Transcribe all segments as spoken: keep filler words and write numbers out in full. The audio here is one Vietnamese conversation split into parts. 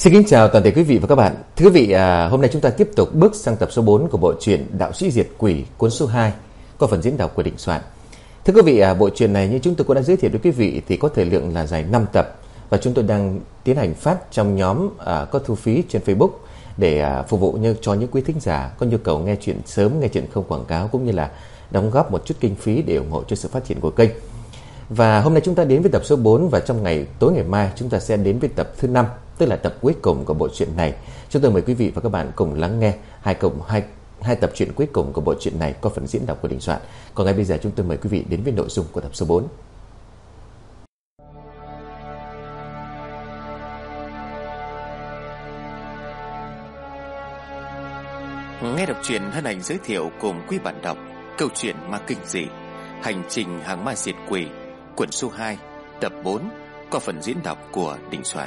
Xin kính chào toàn thể quý vị và các bạn. Thưa quý vị, à, hôm nay chúng ta tiếp tục bước sang tập số bốn của bộ truyện Đạo Sĩ Diệt Quỷ cuốn số hai qua phần diễn đọc của Đình Soạn. Thưa quý vị, à, bộ truyện này như chúng tôi cũng đã giới thiệu với quý vị thì có thời lượng là dài năm tập và chúng tôi đang tiến hành phát trong nhóm à, có thu phí trên Facebook để à, phục vụ như cho những quý thính giả có nhu cầu nghe chuyện sớm, nghe chuyện không quảng cáo cũng như là đóng góp một chút kinh phí để ủng hộ cho sự phát triển của kênh. Và hôm nay chúng ta đến với tập số bốn và trong ngày tối ngày mai chúng ta sẽ đến với tập thứ năm, tức là tập cuối cùng của bộ truyện này. Chúng tôi mời quý vị và các bạn cùng lắng nghe hai cộng hai hai tập truyện cuối cùng của bộ truyện này có phần diễn đọc của Đình Soạn. Còn ngay bây giờ chúng tôi mời quý vị đến với nội dung của tập số bốn. Nghe đọc truyện hân hạnh giới thiệu cùng quý bạn đọc câu chuyện ma kinh dị Hành trình hàng ma diệt quỷ quyển số hai tập bốn qua phần diễn đọc của Đình Soạn.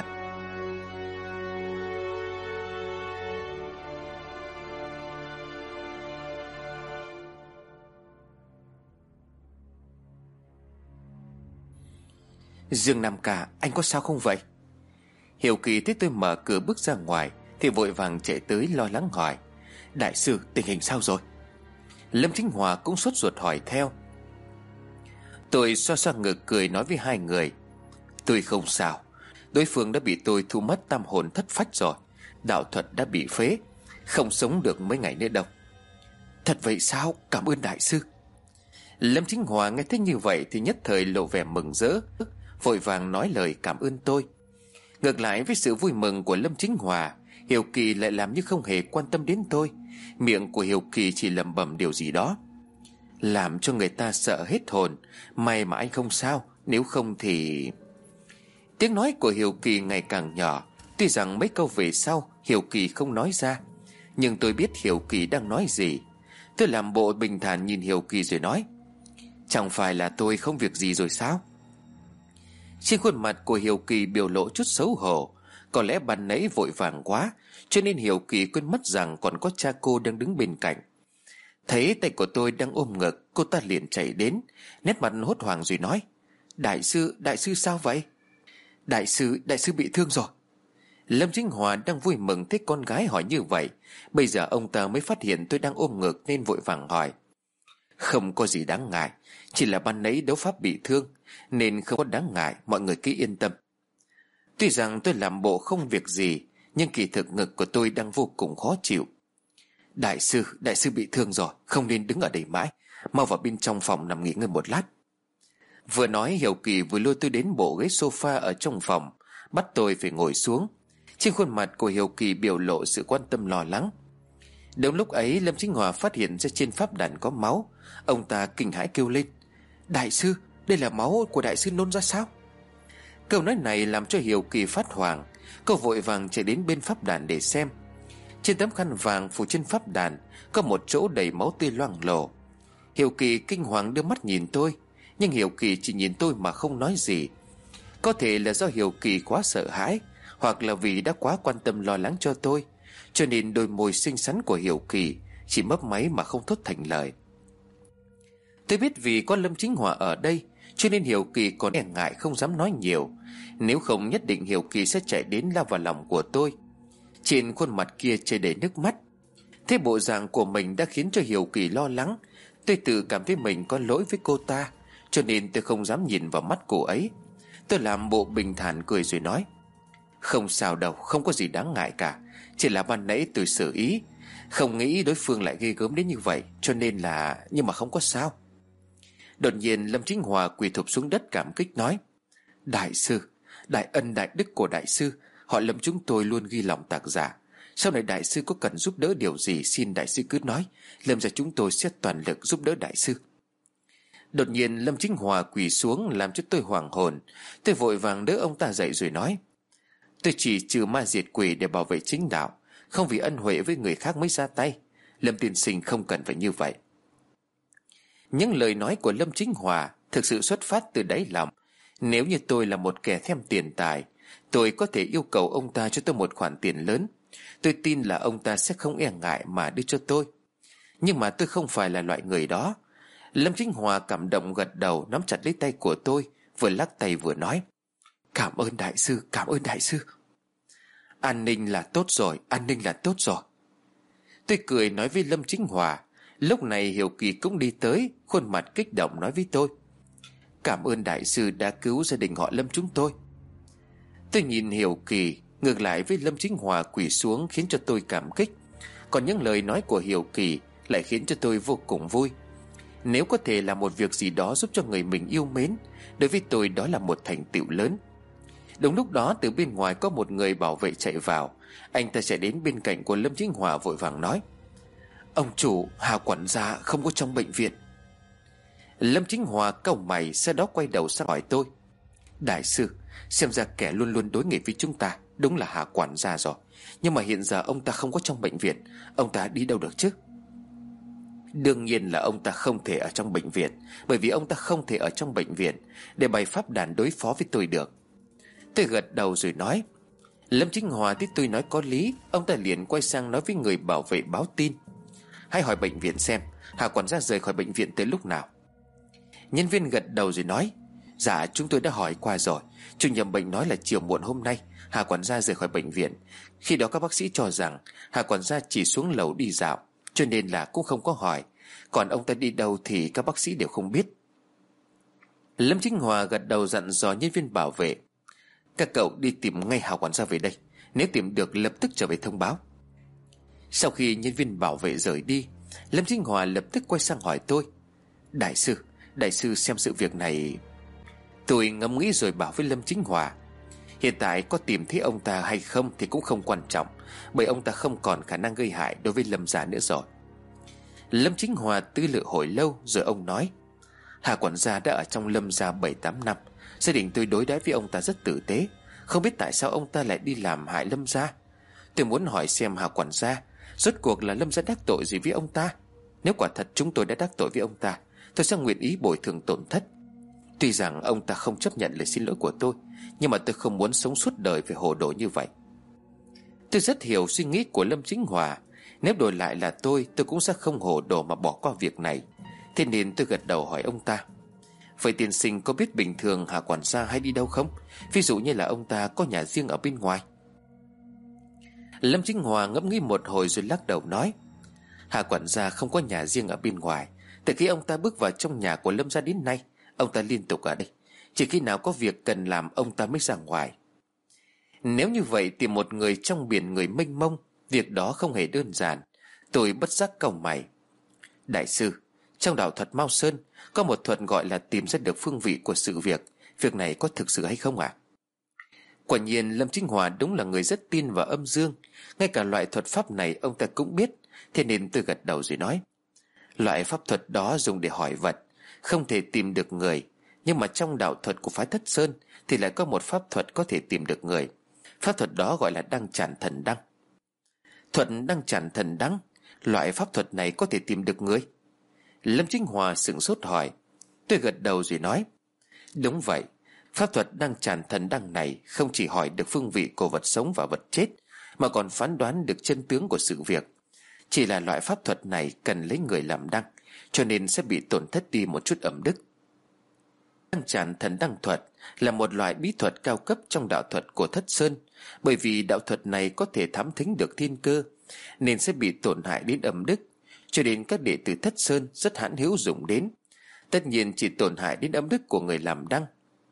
Dương Nam Ca, anh có sao không vậy? Hiểu Kỳ thấy tôi mở cửa bước ra ngoài thì vội vàng chạy tới lo lắng hỏi: Đại sư, tình hình sao rồi? Lâm Chính Hòa cũng sốt ruột hỏi theo. Tôi xoa xoa ngực cười nói với hai người: Tôi không sao. Đối phương đã bị tôi thu mất tam hồn thất phách rồi. Đạo thuật đã bị phế, không sống được mấy ngày nữa đâu. Thật vậy sao? Cảm ơn đại sư. Lâm Chính Hòa nghe thấy như vậy thì nhất thời lộ vẻ mừng rỡ, vội vàng nói lời cảm ơn tôi. Ngược lại với sự vui mừng của Lâm Chính Hòa, Hiểu Kỳ lại làm như không hề quan tâm đến tôi. Miệng của Hiểu Kỳ chỉ lẩm bẩm điều gì đó, làm cho người ta sợ hết hồn. May mà anh không sao, nếu không thì... Tiếng nói của Hiểu Kỳ ngày càng nhỏ. Tuy rằng mấy câu về sau Hiểu Kỳ không nói ra, nhưng tôi biết Hiểu Kỳ đang nói gì. Tôi làm bộ bình thản nhìn Hiểu Kỳ rồi nói: Chẳng phải là tôi không việc gì rồi sao? Trên khuôn mặt của Hiểu Kỳ biểu lộ chút xấu hổ. Có lẽ ban nãy vội vàng quá, cho nên Hiểu Kỳ quên mất rằng còn có cha cô đang đứng bên cạnh. Thấy tay của tôi đang ôm ngực, cô ta liền chạy đến, nét mặt hốt hoảng rồi nói: Đại sư, đại sư sao vậy? Đại sư, đại sư bị thương rồi. Lâm Chính Hòa đang vui mừng thấy con gái hỏi như vậy. Bây giờ ông ta mới phát hiện tôi đang ôm ngực nên vội vàng hỏi: Không có gì đáng ngại, chỉ là ban nãy đấu pháp bị thương, nên không có đáng ngại, mọi người cứ yên tâm. Tuy rằng tôi làm bộ không việc gì, nhưng kỳ thực ngực của tôi đang vô cùng khó chịu. Đại sư, đại sư bị thương rồi, không nên đứng ở đây mãi, mau vào bên trong phòng nằm nghỉ ngơi một lát. Vừa nói Hiểu Kỳ vừa lôi tôi đến bộ ghế sofa ở trong phòng, bắt tôi phải ngồi xuống. Trên khuôn mặt của Hiểu Kỳ biểu lộ sự quan tâm lo lắng. Đúng lúc ấy Lâm Chính Hòa phát hiện ra trên pháp đàn có máu. Ông ta kinh hãi kêu lên: Đại sư, đây là máu của đại sư nôn ra sao? Câu nói này làm cho Hiểu Kỳ phát hoảng. Cô vội vàng chạy đến bên pháp đàn để xem. Trên tấm khăn vàng phủ trên pháp đàn có một chỗ đầy máu tươi loang lổ. Hiểu Kỳ kinh hoàng đưa mắt nhìn tôi, nhưng Hiểu Kỳ chỉ nhìn tôi mà không nói gì. Có thể là do Hiểu Kỳ quá sợ hãi, hoặc là vì đã quá quan tâm lo lắng cho tôi, cho nên đôi môi xinh xắn của Hiểu Kỳ chỉ mấp máy mà không thốt thành lời. Tôi biết vì có Lâm Chính Hòa ở đây, cho nên Hiểu Kỳ còn e ngại không dám nói nhiều. Nếu không nhất định Hiểu Kỳ sẽ chạy đến lao vào lòng của tôi. Trên khuôn mặt kia chảy đầy nước mắt. Thế bộ dạng của mình đã khiến cho Hiểu Kỳ lo lắng. Tôi tự cảm thấy mình có lỗi với cô ta, cho nên tôi không dám nhìn vào mắt cô ấy. Tôi làm bộ bình thản cười rồi nói: Không sao đâu, không có gì đáng ngại cả. Chỉ là ban nãy tôi xử ý, không nghĩ đối phương lại ghê gớm đến như vậy, cho nên là... Nhưng mà không có sao. Đột nhiên Lâm Chính Hòa quỳ thụp xuống đất cảm kích nói: Đại sư, đại ân đại đức của đại sư, họ Lâm chúng tôi luôn ghi lòng tạc giả. Sau này đại sư có cần giúp đỡ điều gì, xin đại sư cứ nói, Lâm gia chúng tôi sẽ toàn lực giúp đỡ đại sư. Đột nhiên Lâm Chính Hòa quỳ xuống làm cho tôi hoảng hồn. Tôi vội vàng đỡ ông ta dậy rồi nói: Tôi chỉ trừ ma diệt quỷ để bảo vệ chính đạo, không vì ân huệ với người khác mới ra tay. Lâm tiên sinh không cần phải như vậy. Những lời nói của Lâm Chính Hòa thực sự xuất phát từ đáy lòng. Nếu như tôi là một kẻ thèm tiền tài, tôi có thể yêu cầu ông ta cho tôi một khoản tiền lớn. Tôi tin là ông ta sẽ không e ngại mà đưa cho tôi. Nhưng mà tôi không phải là loại người đó. Lâm Chính Hòa cảm động gật đầu, nắm chặt lấy tay của tôi, vừa lắc tay vừa nói: Cảm ơn đại sư, cảm ơn đại sư. An ninh là tốt rồi, an ninh là tốt rồi. Tôi cười nói với Lâm Chính Hòa. Lúc này Hiểu Kỳ cũng đi tới, khuôn mặt kích động nói với tôi: Cảm ơn đại sư đã cứu gia đình họ Lâm chúng tôi. Tôi nhìn Hiểu Kỳ, ngược lại với Lâm Chính Hòa quỳ xuống khiến cho tôi cảm kích. Còn những lời nói của Hiểu Kỳ lại khiến cho tôi vô cùng vui. Nếu có thể làm một việc gì đó giúp cho người mình yêu mến, đối với tôi đó là một thành tựu lớn. Đúng lúc đó từ bên ngoài có một người bảo vệ chạy vào. Anh ta chạy đến bên cạnh của Lâm Chính Hòa vội vàng nói: Ông chủ, Hà quản gia không có trong bệnh viện. Lâm Chính Hòa cau mày, sau đó quay đầu sang hỏi tôi: Đại sư, xem ra kẻ luôn luôn đối nghịch với chúng ta đúng là Hà quản gia rồi. Nhưng mà hiện giờ ông ta không có trong bệnh viện, ông ta đi đâu được chứ? Đương nhiên là ông ta không thể ở trong bệnh viện, bởi vì ông ta không thể ở trong bệnh viện để bày pháp đàn đối phó với tôi được. Tôi gật đầu rồi nói: Lâm Chính Hòa thấy tôi nói có lý, ông ta liền quay sang nói với người bảo vệ báo tin: Hãy hỏi bệnh viện xem Hà quản gia rời khỏi bệnh viện tới lúc nào. Nhân viên gật đầu rồi nói: Dạ chúng tôi đã hỏi qua rồi. Chủ nhiệm bệnh nói là chiều muộn hôm nay Hà quản gia rời khỏi bệnh viện. Khi đó các bác sĩ cho rằng Hà quản gia chỉ xuống lầu đi dạo, cho nên là cũng không có hỏi. Còn ông ta đi đâu thì các bác sĩ đều không biết. Lâm Chính Hòa gật đầu dặn dò nhân viên bảo vệ: Các cậu đi tìm ngay Hà quản gia về đây. Nếu tìm được lập tức trở về thông báo. Sau khi nhân viên bảo vệ rời đi, Lâm Chính Hòa lập tức quay sang hỏi tôi: Đại sư, đại sư xem sự việc này. Tôi ngẫm nghĩ rồi bảo với Lâm Chính Hòa: Hiện tại có tìm thấy ông ta hay không thì cũng không quan trọng, bởi ông ta không còn khả năng gây hại đối với Lâm gia nữa rồi. Lâm Chính Hòa tư lự hồi lâu rồi ông nói: Hà quản gia đã ở trong Lâm gia bảy tám năm. Gia đình tôi đối đãi với ông ta rất tử tế, không biết tại sao ông ta lại đi làm hại Lâm gia. Tôi muốn hỏi xem Hà quản gia, rốt cuộc là Lâm gia đắc tội gì với ông ta? Nếu quả thật chúng tôi đã đắc tội với ông ta, tôi sẽ nguyện ý bồi thường tổn thất. Tuy rằng ông ta không chấp nhận lời xin lỗi của tôi, nhưng mà tôi không muốn sống suốt đời phải hồ đồ như vậy. Tôi rất hiểu suy nghĩ của Lâm Chính Hòa. Nếu đổi lại là tôi, tôi cũng sẽ không hồ đồ mà bỏ qua việc này. Thế nên tôi gật đầu hỏi ông ta: Vậy tiên sinh có biết bình thường Hà quản gia hay đi đâu không? Ví dụ như là ông ta có nhà riêng ở bên ngoài. Lâm Chính Hòa ngẫm nghĩ một hồi rồi lắc đầu nói: Hà quản gia không có nhà riêng ở bên ngoài. Từ khi ông ta bước vào trong nhà của Lâm gia đến nay, ông ta liên tục ở đây. Chỉ khi nào có việc cần làm ông ta mới ra ngoài. Nếu như vậy tìm một người trong biển người mênh mông, việc đó không hề đơn giản. Tôi bất giác cau mày: Đại sư, trong đạo thuật Mao Sơn có một thuật gọi là tìm ra được phương vị của sự việc. Việc này có thực sự hay không ạ? À? Quả nhiên Lâm Chính Hòa đúng là người rất tin vào âm dương. Ngay cả loại thuật pháp này ông ta cũng biết. Thế nên tôi gật đầu rồi nói: Loại pháp thuật đó dùng để hỏi vật, không thể tìm được người. Nhưng mà trong đạo thuật của phái Thất Sơn thì lại có một pháp thuật có thể tìm được người. Pháp thuật đó gọi là đăng tràn thần đăng. Thuật đăng tràn thần đăng, loại pháp thuật này có thể tìm được người? Lâm Chính Hòa sửng sốt hỏi. Tôi gật đầu rồi nói: Đúng vậy. Pháp thuật đăng tràn thần đăng này không chỉ hỏi được phương vị của vật sống và vật chết, mà còn phán đoán được chân tướng của sự việc. Chỉ là loại pháp thuật này cần lấy người làm đăng, cho nên sẽ bị tổn thất đi một chút ẩm đức. Đăng tràn thần đăng thuật là một loại bí thuật cao cấp trong đạo thuật của Thất Sơn. Bởi vì đạo thuật này có thể thám thính được thiên cơ, nên sẽ bị tổn hại đến ẩm đức, cho nên các đệ tử Thất Sơn rất hãn hữu dùng đến. Tất nhiên chỉ tổn hại đến âm đức của người làm đăng.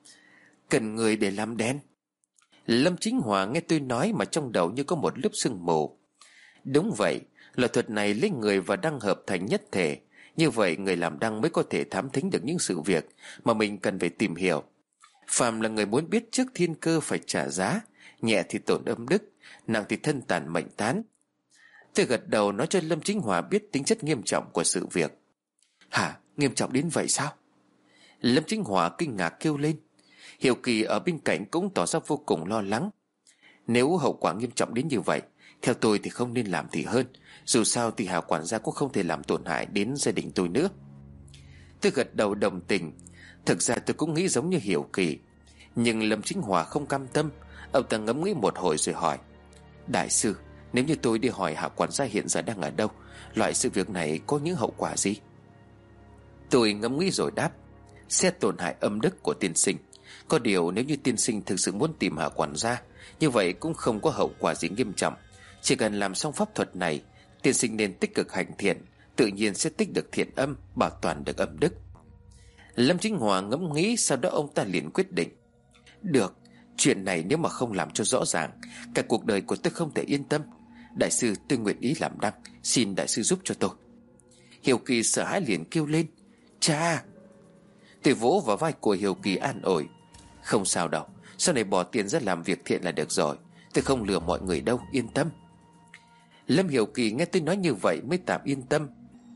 Cần người để làm đen? Lâm Chính Hòa nghe tôi nói mà trong đầu như có một lớp sương mù. Đúng vậy, loại thuật này lấy người và đăng hợp thành nhất thể. Như vậy người làm đăng mới có thể thám thính được những sự việc mà mình cần phải tìm hiểu. Phàm là người muốn biết trước thiên cơ phải trả giá, nhẹ thì tổn âm đức, nặng thì thân tàn mệnh tán. Tôi gật đầu nói cho Lâm Chính Hòa biết tính chất nghiêm trọng của sự việc. Hả? Nghiêm trọng đến vậy sao? Lâm Chính Hòa kinh ngạc kêu lên. Hiểu Kỳ ở bên cạnh cũng tỏ ra vô cùng lo lắng. Nếu hậu quả nghiêm trọng đến như vậy, theo tôi thì không nên làm thì hơn. Dù sao thì Hà quản gia cũng không thể làm tổn hại đến gia đình tôi nữa. Tôi gật đầu đồng tình. Thực ra tôi cũng nghĩ giống như Hiểu Kỳ. Nhưng Lâm Chính Hòa không cam tâm. Ông ta ngẫm nghĩ một hồi rồi hỏi: Đại sư, nếu như tôi đi hỏi Hà quản gia hiện giờ đang ở đâu, loại sự việc này có những hậu quả gì? Tôi ngẫm nghĩ rồi đáp: Sẽ tổn hại âm đức của tiên sinh. Có điều nếu như tiên sinh thực sự muốn tìm Hà quản gia Như vậy cũng không có hậu quả gì nghiêm trọng. Chỉ cần làm xong pháp thuật này, tiên sinh nên tích cực hành thiện, tự nhiên sẽ tích được thiện âm, bảo toàn được âm đức. Lâm Chính Hòa ngẫm nghĩ, sau đó ông ta liền quyết định: được, chuyện này nếu mà không làm cho rõ ràng, cả cuộc đời của tôi không thể yên tâm. Đại sư, tôi nguyện ý làm đăng, xin đại sư giúp cho tôi. Hiểu Kỳ sợ hãi liền kêu lên: cha! Tôi vỗ vào vai của Hiểu Kỳ an ủi: không sao đâu, sau này bỏ tiền ra làm việc thiện là được rồi. Tôi không lừa mọi người đâu, yên tâm. Lâm Hiểu Kỳ nghe tôi nói như vậy mới tạm yên tâm.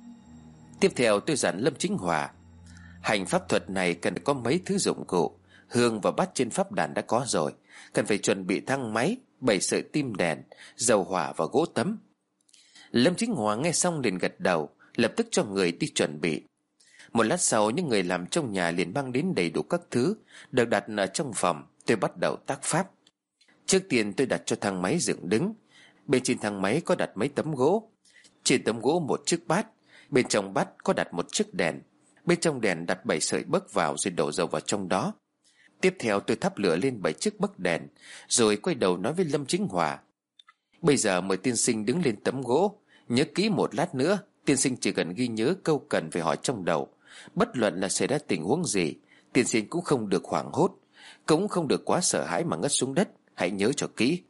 Tiếp theo tôi dặn Lâm Chính Hòa: hành pháp thuật này cần có mấy thứ dụng cụ. Hương và bát trên pháp đàn đã có rồi, cần phải chuẩn bị thang máy, bảy sợi tim đèn, dầu hỏa và gỗ tấm. Lâm Chính Hòa nghe xong liền gật đầu, lập tức cho người đi chuẩn bị. Một lát sau, những người làm trong nhà liền mang đến đầy đủ các thứ được đặt ở trong phòng. Tôi bắt đầu tác pháp. Trước tiên tôi đặt cho thang máy dựng đứng. Bên trên thang máy có đặt mấy tấm gỗ. Trên tấm gỗ một chiếc bát. Bên trong bát có đặt một chiếc đèn. Bên trong đèn đặt bảy sợi bấc vào rồi đổ dầu vào trong đó. Tiếp theo tôi thắp lửa lên bảy chiếc bấc đèn, rồi quay đầu nói với Lâm Chính Hòa: bây giờ mời tiên sinh đứng lên tấm gỗ. Nhớ kỹ, một lát nữa tiên sinh chỉ cần ghi nhớ câu cần phải hỏi trong đầu. Bất luận là xảy ra tình huống gì, tiên sinh cũng không được hoảng hốt, cũng không được quá sợ hãi mà ngất xuống đất. Hãy nhớ cho kỹ.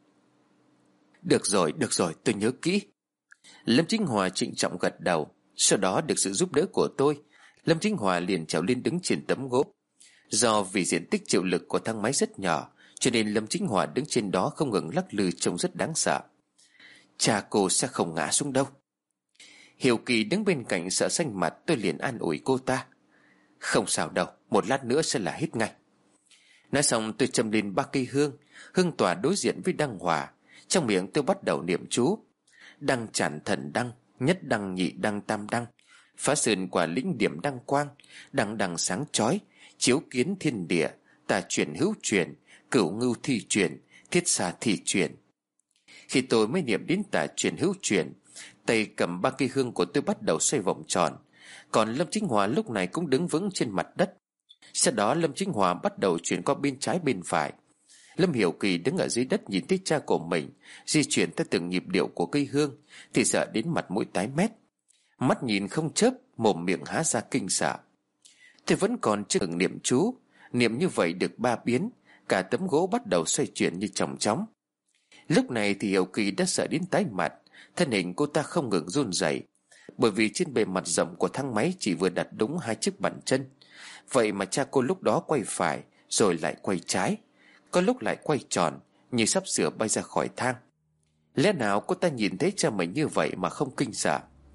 Được rồi, được rồi, tôi nhớ kỹ. Lâm Chính Hòa trịnh trọng gật đầu. Sau đó được sự giúp đỡ của tôi, Lâm Chính Hòa liền trèo lên đứng trên tấm gỗ. Do vì diện tích chịu lực của thang máy rất nhỏ, cho nên Lâm Chính Hòa đứng trên đó không ngừng lắc lư, trông rất đáng sợ. Cha cô sẽ không ngã xuống đâu. Hiểu Kỳ đứng bên cạnh sợ xanh mặt. Tôi liền an ủi cô ta: không sao đâu, một lát nữa sẽ là hết ngay. Nói xong tôi châm lên ba cây hương. Hương tỏa đối diện với đăng hỏa. Trong miệng tôi bắt đầu niệm chú: đăng tràn thần đăng, nhất đăng nhị đăng tam đăng, phá sơn quả lĩnh điểm đăng quang, đăng đăng sáng chói, chiếu kiến thiên địa, tà truyền hữu truyền, cửu ngưu thi truyền, thiết xa thi truyền. Khi tôi mới niệm đến tà truyền hữu truyền, tay cầm ba cây hương của tôi bắt đầu xoay vòng tròn. Còn Lâm Chính Hòa lúc này cũng đứng vững trên mặt đất. Sau đó Lâm Chính Hòa bắt đầu chuyển qua bên trái bên phải. Lâm Hiểu Kỳ đứng ở dưới đất nhìn thấy cha của mình di chuyển theo từng nhịp điệu của cây hương thì sợ đến mặt mũi tái mét, mắt nhìn không chớp, mồm miệng há ra kinh sợ. Tôi vẫn còn chưa ngừng niệm chú. Niệm như vậy được ba biến, cả tấm gỗ bắt đầu xoay chuyển như chóng chóng. Lúc này thì Hiểu Kỳ đã sợ đến tái mặt. Thân hình cô ta không ngừng run rẩy, bởi vì trên bề mặt rộng của thang máy chỉ vừa đặt đúng hai chiếc bàn chân. Vậy mà cha cô lúc đó quay phải rồi lại quay trái, có lúc lại quay tròn, như sắp sửa bay ra khỏi thang. Lẽ nào cô ta nhìn thấy cha mình như vậy mà không kinh sợ?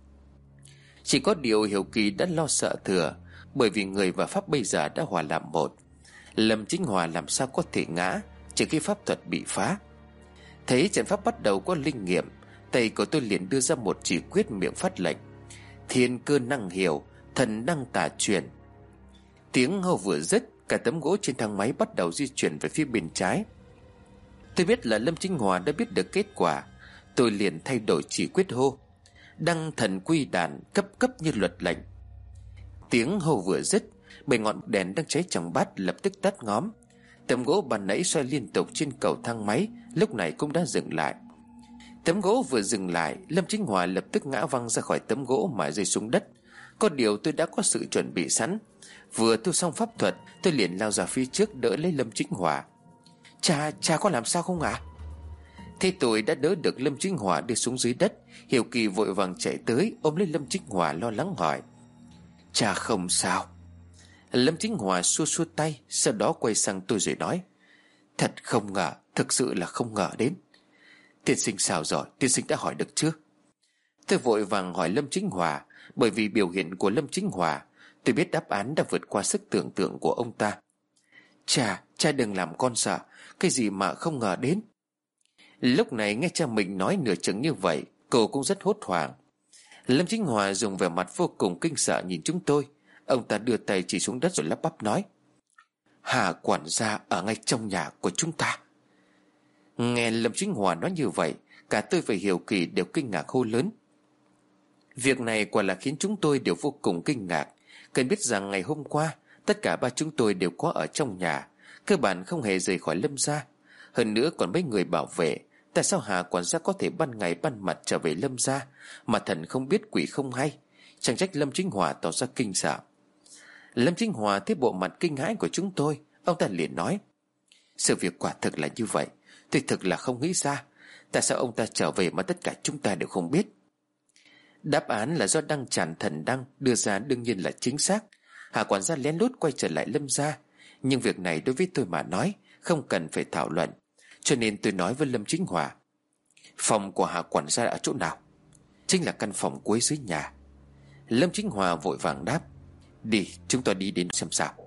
Chỉ có điều Hiểu Kỳ đã lo sợ thừa, bởi vì người và pháp bây giờ đã hòa làm một. Lâm Chính Hòa làm sao có thể ngã trừ khi pháp thuật bị phá. Thấy trận pháp bắt đầu có linh nghiệm, tay của tôi liền đưa ra một chỉ quyết, miệng phát lệnh: thiên cơ năng hiểu, thần năng tả truyền. Tiếng hô vừa dứt, cả tấm gỗ trên thang máy bắt đầu di chuyển về phía bên trái. Tôi biết là Lâm Chính Hòa đã biết được kết quả. Tôi liền thay đổi chỉ quyết hô: đăng thần quy đàn, cấp cấp như luật lệnh. Tiếng hô vừa dứt, bảy ngọn đèn đang cháy trong bát lập tức tắt ngóm. Tấm gỗ ban nãy xoay liên tục trên cầu thang máy lúc này cũng đã dừng lại. Tấm gỗ vừa dừng lại, Lâm Chính Hòa lập tức ngã văng ra khỏi tấm gỗ mà rơi xuống đất. Có điều tôi đã có sự chuẩn bị sẵn. Vừa tu xong pháp thuật, tôi liền lao ra phía trước đỡ lấy Lâm Chính Hòa. Cha, cha có làm sao không ạ? À? Thế tôi đã đỡ được Lâm Chính Hòa đưa xuống dưới đất. Hiểu Kỳ vội vàng chạy tới ôm lấy Lâm Chính Hòa lo lắng hỏi: cha không sao? Lâm Chính Hòa xua xua tay, sau đó quay sang tôi rồi nói: thật không ngờ, thực sự là không ngờ đến. Tiên sinh sao rồi, tiên sinh đã hỏi được chưa? Tôi vội vàng hỏi Lâm Chính Hòa, bởi vì biểu hiện của Lâm Chính Hòa tôi biết đáp án đã vượt qua sức tưởng tượng của ông ta. Cha, cha đừng làm con sợ, cái gì mà không ngờ đến. Lúc này nghe cha mình nói nửa chừng như vậy, cô cũng rất hốt hoảng. Lâm Chính Hòa dùng vẻ mặt vô cùng kinh sợ nhìn chúng tôi. Ông ta đưa tay chỉ xuống đất rồi lắp bắp nói: Hà quản gia ở ngay trong nhà của chúng ta. Nghe Lâm Chính Hòa nói như vậy, cả tôi và Hiểu Kỳ đều kinh ngạc hô lớn. Việc này quả là khiến chúng tôi đều vô cùng kinh ngạc. Cần biết rằng ngày hôm qua tất cả ba chúng tôi đều có ở trong nhà, cơ bản không hề rời khỏi Lâm gia. Hơn nữa còn mấy người bảo vệ. Tại sao Hà quản gia có thể ban ngày ban mặt trở về Lâm gia, mà thần không biết quỷ không hay? Chẳng trách Lâm Chính Hòa tỏ ra kinh sợ. Lâm Chính Hòa thấy bộ mặt kinh hãi của chúng tôi, ông ta liền nói: sự việc quả thực là như vậy. Tôi thực là không nghĩ ra tại sao ông ta trở về mà tất cả chúng ta đều không biết. Đáp án là do Đăng Tràn thần đăng đưa ra đương nhiên là chính xác. Hà quản gia lén lút quay trở lại Lâm gia. Nhưng việc này đối với tôi mà nói không cần phải thảo luận, cho nên tôi nói với Lâm Chính Hòa: phòng của Hà quản gia ở chỗ nào? Chính là căn phòng cuối dưới nhà. Lâm Chính Hòa vội vàng đáp: đi, chúng ta đi đến xem sao.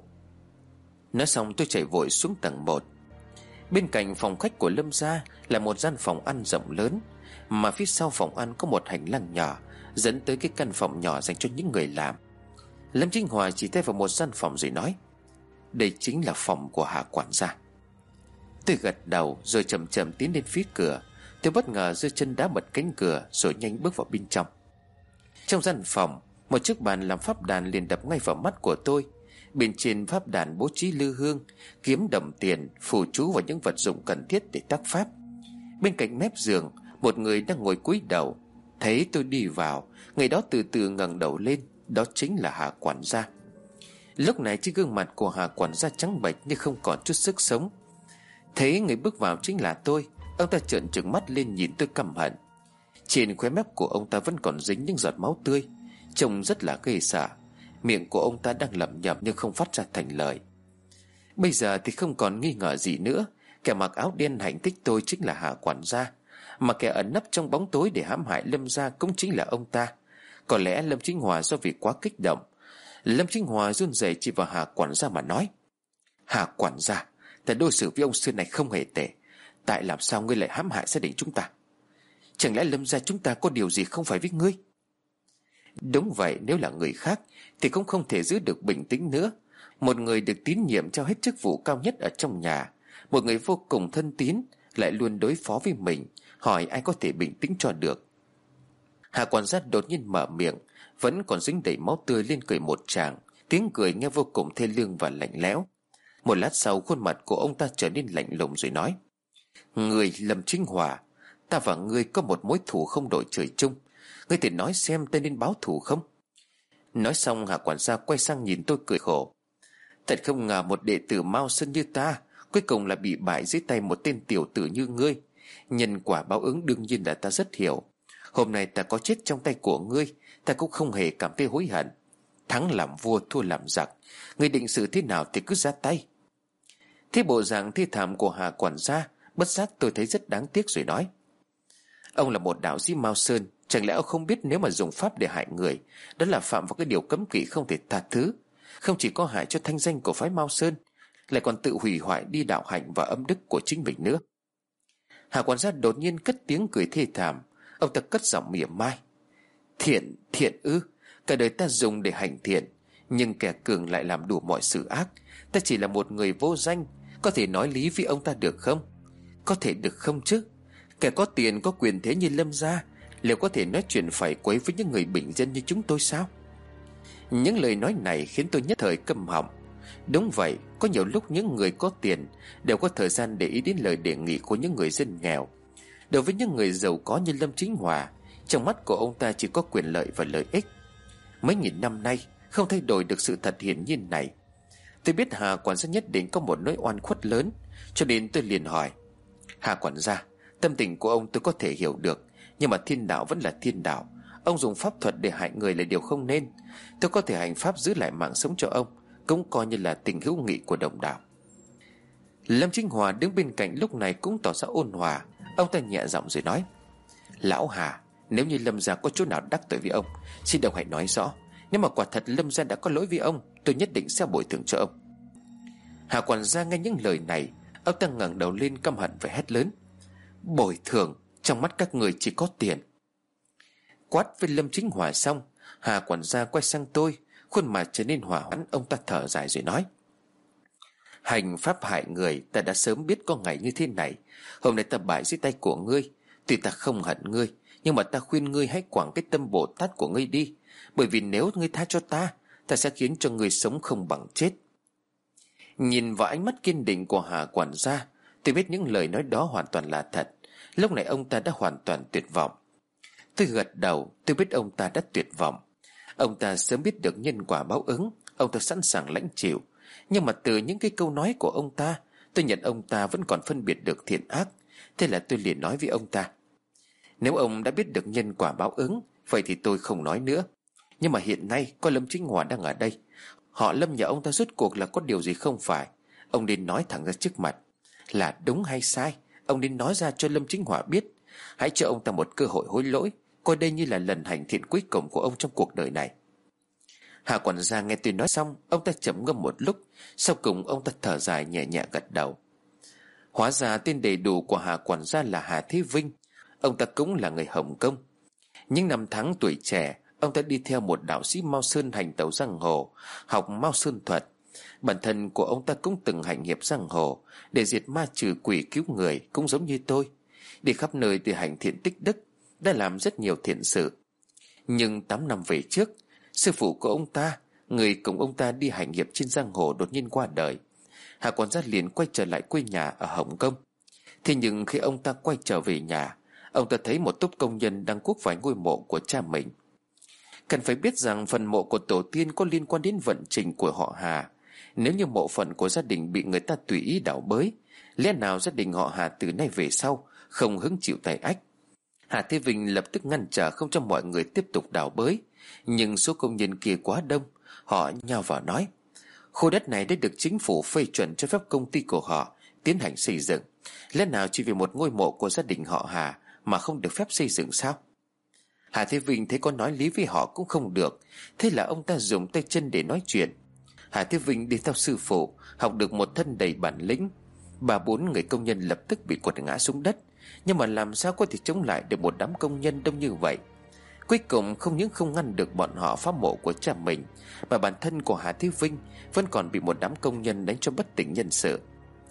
Nói xong tôi chạy vội xuống tầng một. Bên cạnh phòng khách của Lâm gia là một gian phòng ăn rộng lớn, mà phía sau phòng ăn có một hành lang nhỏ dẫn tới cái căn phòng nhỏ dành cho những người làm. Lâm Chính Hòa chỉ tay vào một gian phòng rồi nói: đây chính là phòng của Hà quản gia. Tôi gật đầu rồi chậm chậm tiến đến phía cửa. Tôi bất ngờ giơ chân đá bật cánh cửa rồi nhanh bước vào bên trong. Trong gian phòng, một chiếc bàn làm pháp đàn liền đập ngay vào mắt của tôi. Bên trên pháp đàn bố trí lư hương, kiếm đồng tiền, phù chú và những vật dụng cần thiết để tác pháp. Bên cạnh mép giường, một người đang ngồi cúi đầu. Thấy tôi đi vào, người đó từ từ ngẩng đầu lên. Đó chính là Hà quản gia. Lúc này trên gương mặt của Hà quản gia trắng bệch như không còn chút sức sống. Thấy người bước vào chính là tôi, ông ta trợn trừng mắt lên nhìn tôi căm hận. Trên khóe mép của ông ta vẫn còn dính những giọt máu tươi, trông rất là ghê sợ. Miệng của ông ta đang lẩm nhẩm nhưng không phát ra thành lời. Bây giờ thì không còn nghi ngờ gì nữa. Kẻ mặc áo đen hành thích tôi chính là Hà quản gia, mà kẻ ẩn nấp trong bóng tối để hãm hại Lâm gia cũng chính là ông ta. Có lẽ Lâm Chính Hòa do vì quá kích động. Lâm Chính Hòa run rẩy chỉ vào Hà quản gia mà nói: Hà quản gia, ta đối xử với ông xưa này không hề tệ. Tại làm sao ngươi lại hãm hại gia đình chúng ta? Chẳng lẽ Lâm gia chúng ta có điều gì không phải với ngươi? Đúng vậy, nếu là người khác thì cũng không thể giữ được bình tĩnh nữa. Một người được tín nhiệm trao hết chức vụ cao nhất ở trong nhà, một người vô cùng thân tín lại luôn đối phó với mình, hỏi ai có thể bình tĩnh cho được. Hà quản gia đột nhiên mở miệng, vẫn còn dính đầy máu tươi, lên cười một tràng. Tiếng cười nghe vô cùng thê lương và lạnh lẽo. Một lát sau khuôn mặt của ông ta trở nên lạnh lùng rồi nói: Người Lâm Chính Hòa, ta và ngươi có một mối thù không đội trời chung. Ngươi thể nói xem ta nên báo thù không? Nói xong Hà quản gia quay sang nhìn tôi cười khổ: Thật không ngờ một đệ tử Mao Sơn như ta cuối cùng là bị bại dưới tay một tên tiểu tử như ngươi. Nhân quả báo ứng đương nhiên là ta rất hiểu. Hôm nay ta có chết trong tay của ngươi, ta cũng không hề cảm thấy hối hận. Thắng làm vua, thua làm giặc, ngươi định xử thế nào thì cứ ra tay. Thế bộ dạng thê thảm của Hà quản gia, bất giác tôi thấy rất đáng tiếc rồi nói: Ông là một đạo sĩ Mao Sơn, chẳng lẽ ông không biết nếu mà dùng pháp để hại người, đó là phạm vào cái điều cấm kỵ không thể tha thứ. Không chỉ có hại cho thanh danh của phái Mao Sơn, lại còn tự hủy hoại đi đạo hạnh và âm đức của chính mình nữa. Hà quản gia đột nhiên cất tiếng cười thê thảm. Ông ta cất giọng mỉa mai: Thiện, thiện ư? Cả đời ta dùng để hành thiện, nhưng kẻ cường lại làm đủ mọi sự ác. Ta chỉ là một người vô danh, có thể nói lý với ông ta được không? Có thể được không chứ? Kẻ có tiền có quyền thế như Lâm gia liệu có thể nói chuyện phải quấy với những người bình dân như chúng tôi sao? Những lời nói này khiến tôi nhất thời câm họng. Đúng vậy, có nhiều lúc những người có tiền đều có thời gian để ý đến lời đề nghị của những người dân nghèo. Đối với những người giàu có như Lâm Chính Hòa, trong mắt của ông ta chỉ có quyền lợi và lợi ích. Mấy nghìn năm nay không thay đổi được sự thật hiển nhiên này. Tôi biết Hà quản gia nhất định có một nỗi oan khuất lớn, cho nên tôi liền hỏi: Hà quản gia, tâm tình của ông tôi có thể hiểu được, nhưng mà thiên đạo vẫn là thiên đạo. Ông dùng pháp thuật để hại người là điều không nên. Tôi có thể hành pháp giữ lại mạng sống cho ông, cũng coi như là tình hữu nghị của đồng đạo. Lâm Chính Hòa đứng bên cạnh lúc này cũng tỏ ra ôn hòa. Ông ta nhẹ giọng rồi nói: Lão Hà, nếu như Lâm gia có chỗ nào đắc tội với ông, xin ông hãy nói rõ. Nếu mà quả thật Lâm gia đã có lỗi với ông, tôi nhất định sẽ bồi thường cho ông. Hà quản gia nghe những lời này, ông ta ngẩng đầu lên căm hận và hét lớn: Bồi thường? Trong mắt các người chỉ có tiền. Quát với Lâm Chính Hòa xong, Hà quản gia quay sang tôi, khuôn mặt trở nên hỏa hoãn. Ông ta thở dài rồi nói: Hành pháp hại người ta đã sớm biết có ngày như thế này. Hôm nay ta bại dưới tay của ngươi. Tuy ta không hận ngươi, nhưng mà ta khuyên ngươi hãy quẳng cái tâm Bồ Tát của ngươi đi. Bởi vì nếu ngươi tha cho ta, ta sẽ khiến cho ngươi sống không bằng chết. Nhìn vào ánh mắt kiên định của Hà quản gia, Tôi biết những lời nói đó hoàn toàn là thật. Lúc này ông ta đã hoàn toàn tuyệt vọng. Tôi gật đầu. Tôi biết ông ta đã tuyệt vọng. Ông ta sớm biết được nhân quả báo ứng. Ông ta sẵn sàng lãnh chịu. Nhưng mà từ những cái câu nói của ông ta, tôi nhận ông ta vẫn còn phân biệt được thiện ác. Thế là tôi liền nói với ông ta: nếu ông đã biết được nhân quả báo ứng, vậy thì tôi không nói nữa. Nhưng mà hiện nay có Lâm Chính Hòa đang ở đây. Họ Lâm nhà ông ta rốt cuộc là có điều gì không phải. Ông nên nói thẳng ra trước mặt. Là đúng hay sai, ông nên nói ra cho Lâm Chính Hòa biết. Hãy cho ông ta một cơ hội hối lỗi, coi đây như là lần hành thiện cuối cùng của ông trong cuộc đời này. Hà quản gia nghe tôi nói xong, ông ta trầm ngâm một lúc. Sau cùng ông ta thở dài nhẹ nhẹ gật đầu. Hóa ra tên đầy đủ của Hà quản gia là Hà Thế Vinh. Ông ta cũng là người Hồng Kông. Những năm tháng tuổi trẻ, ông ta đi theo một đạo sĩ Mao Sơn hành tẩu giang hồ, học Mao Sơn thuật. Bản thân của ông ta cũng từng hành hiệp giang hồ, để diệt ma trừ quỷ cứu người, cũng giống như tôi. Đi khắp nơi để hành thiện tích đức, đã làm rất nhiều thiện sự. Nhưng tám năm về trước, sư phụ của ông ta, người cùng ông ta đi hành hiệp trên giang hồ, đột nhiên qua đời. Hà quản gia liền quay trở lại quê nhà ở Hồng Kông. Thế nhưng khi ông ta quay trở về nhà, ông ta thấy một tốp công nhân đang cuốc vài ngôi mộ của cha mình. Cần phải biết rằng phần mộ của tổ tiên có liên quan đến vận trình của họ Hà. Nếu như mộ phận của gia đình bị người ta tùy ý đào bới, lẽ nào gia đình họ Hà từ nay về sau không hứng chịu tay ách. Hà Thế Vinh lập tức ngăn trở không cho mọi người tiếp tục đào bới. Nhưng số công nhân kia quá đông. Họ nhao vào nói: khu đất này đã được chính phủ phê chuẩn cho phép công ty của họ tiến hành xây dựng. Lẽ nào chỉ vì một ngôi mộ của gia đình họ Hà mà không được phép xây dựng sao? Hà Thế Vinh thấy có nói lý với họ cũng không được. Thế là ông ta dùng tay chân để nói chuyện. Hà Thế Vinh đi theo sư phụ, học được một thân đầy bản lĩnh. Ba bốn người công nhân lập tức bị quật ngã xuống đất. Nhưng mà làm sao có thể chống lại được một đám công nhân đông như vậy? Cuối cùng không những không ngăn được bọn họ phá mộ của cha mình, mà bản thân của Hà Thế Vinh vẫn còn bị một đám công nhân đánh cho bất tỉnh nhân sự.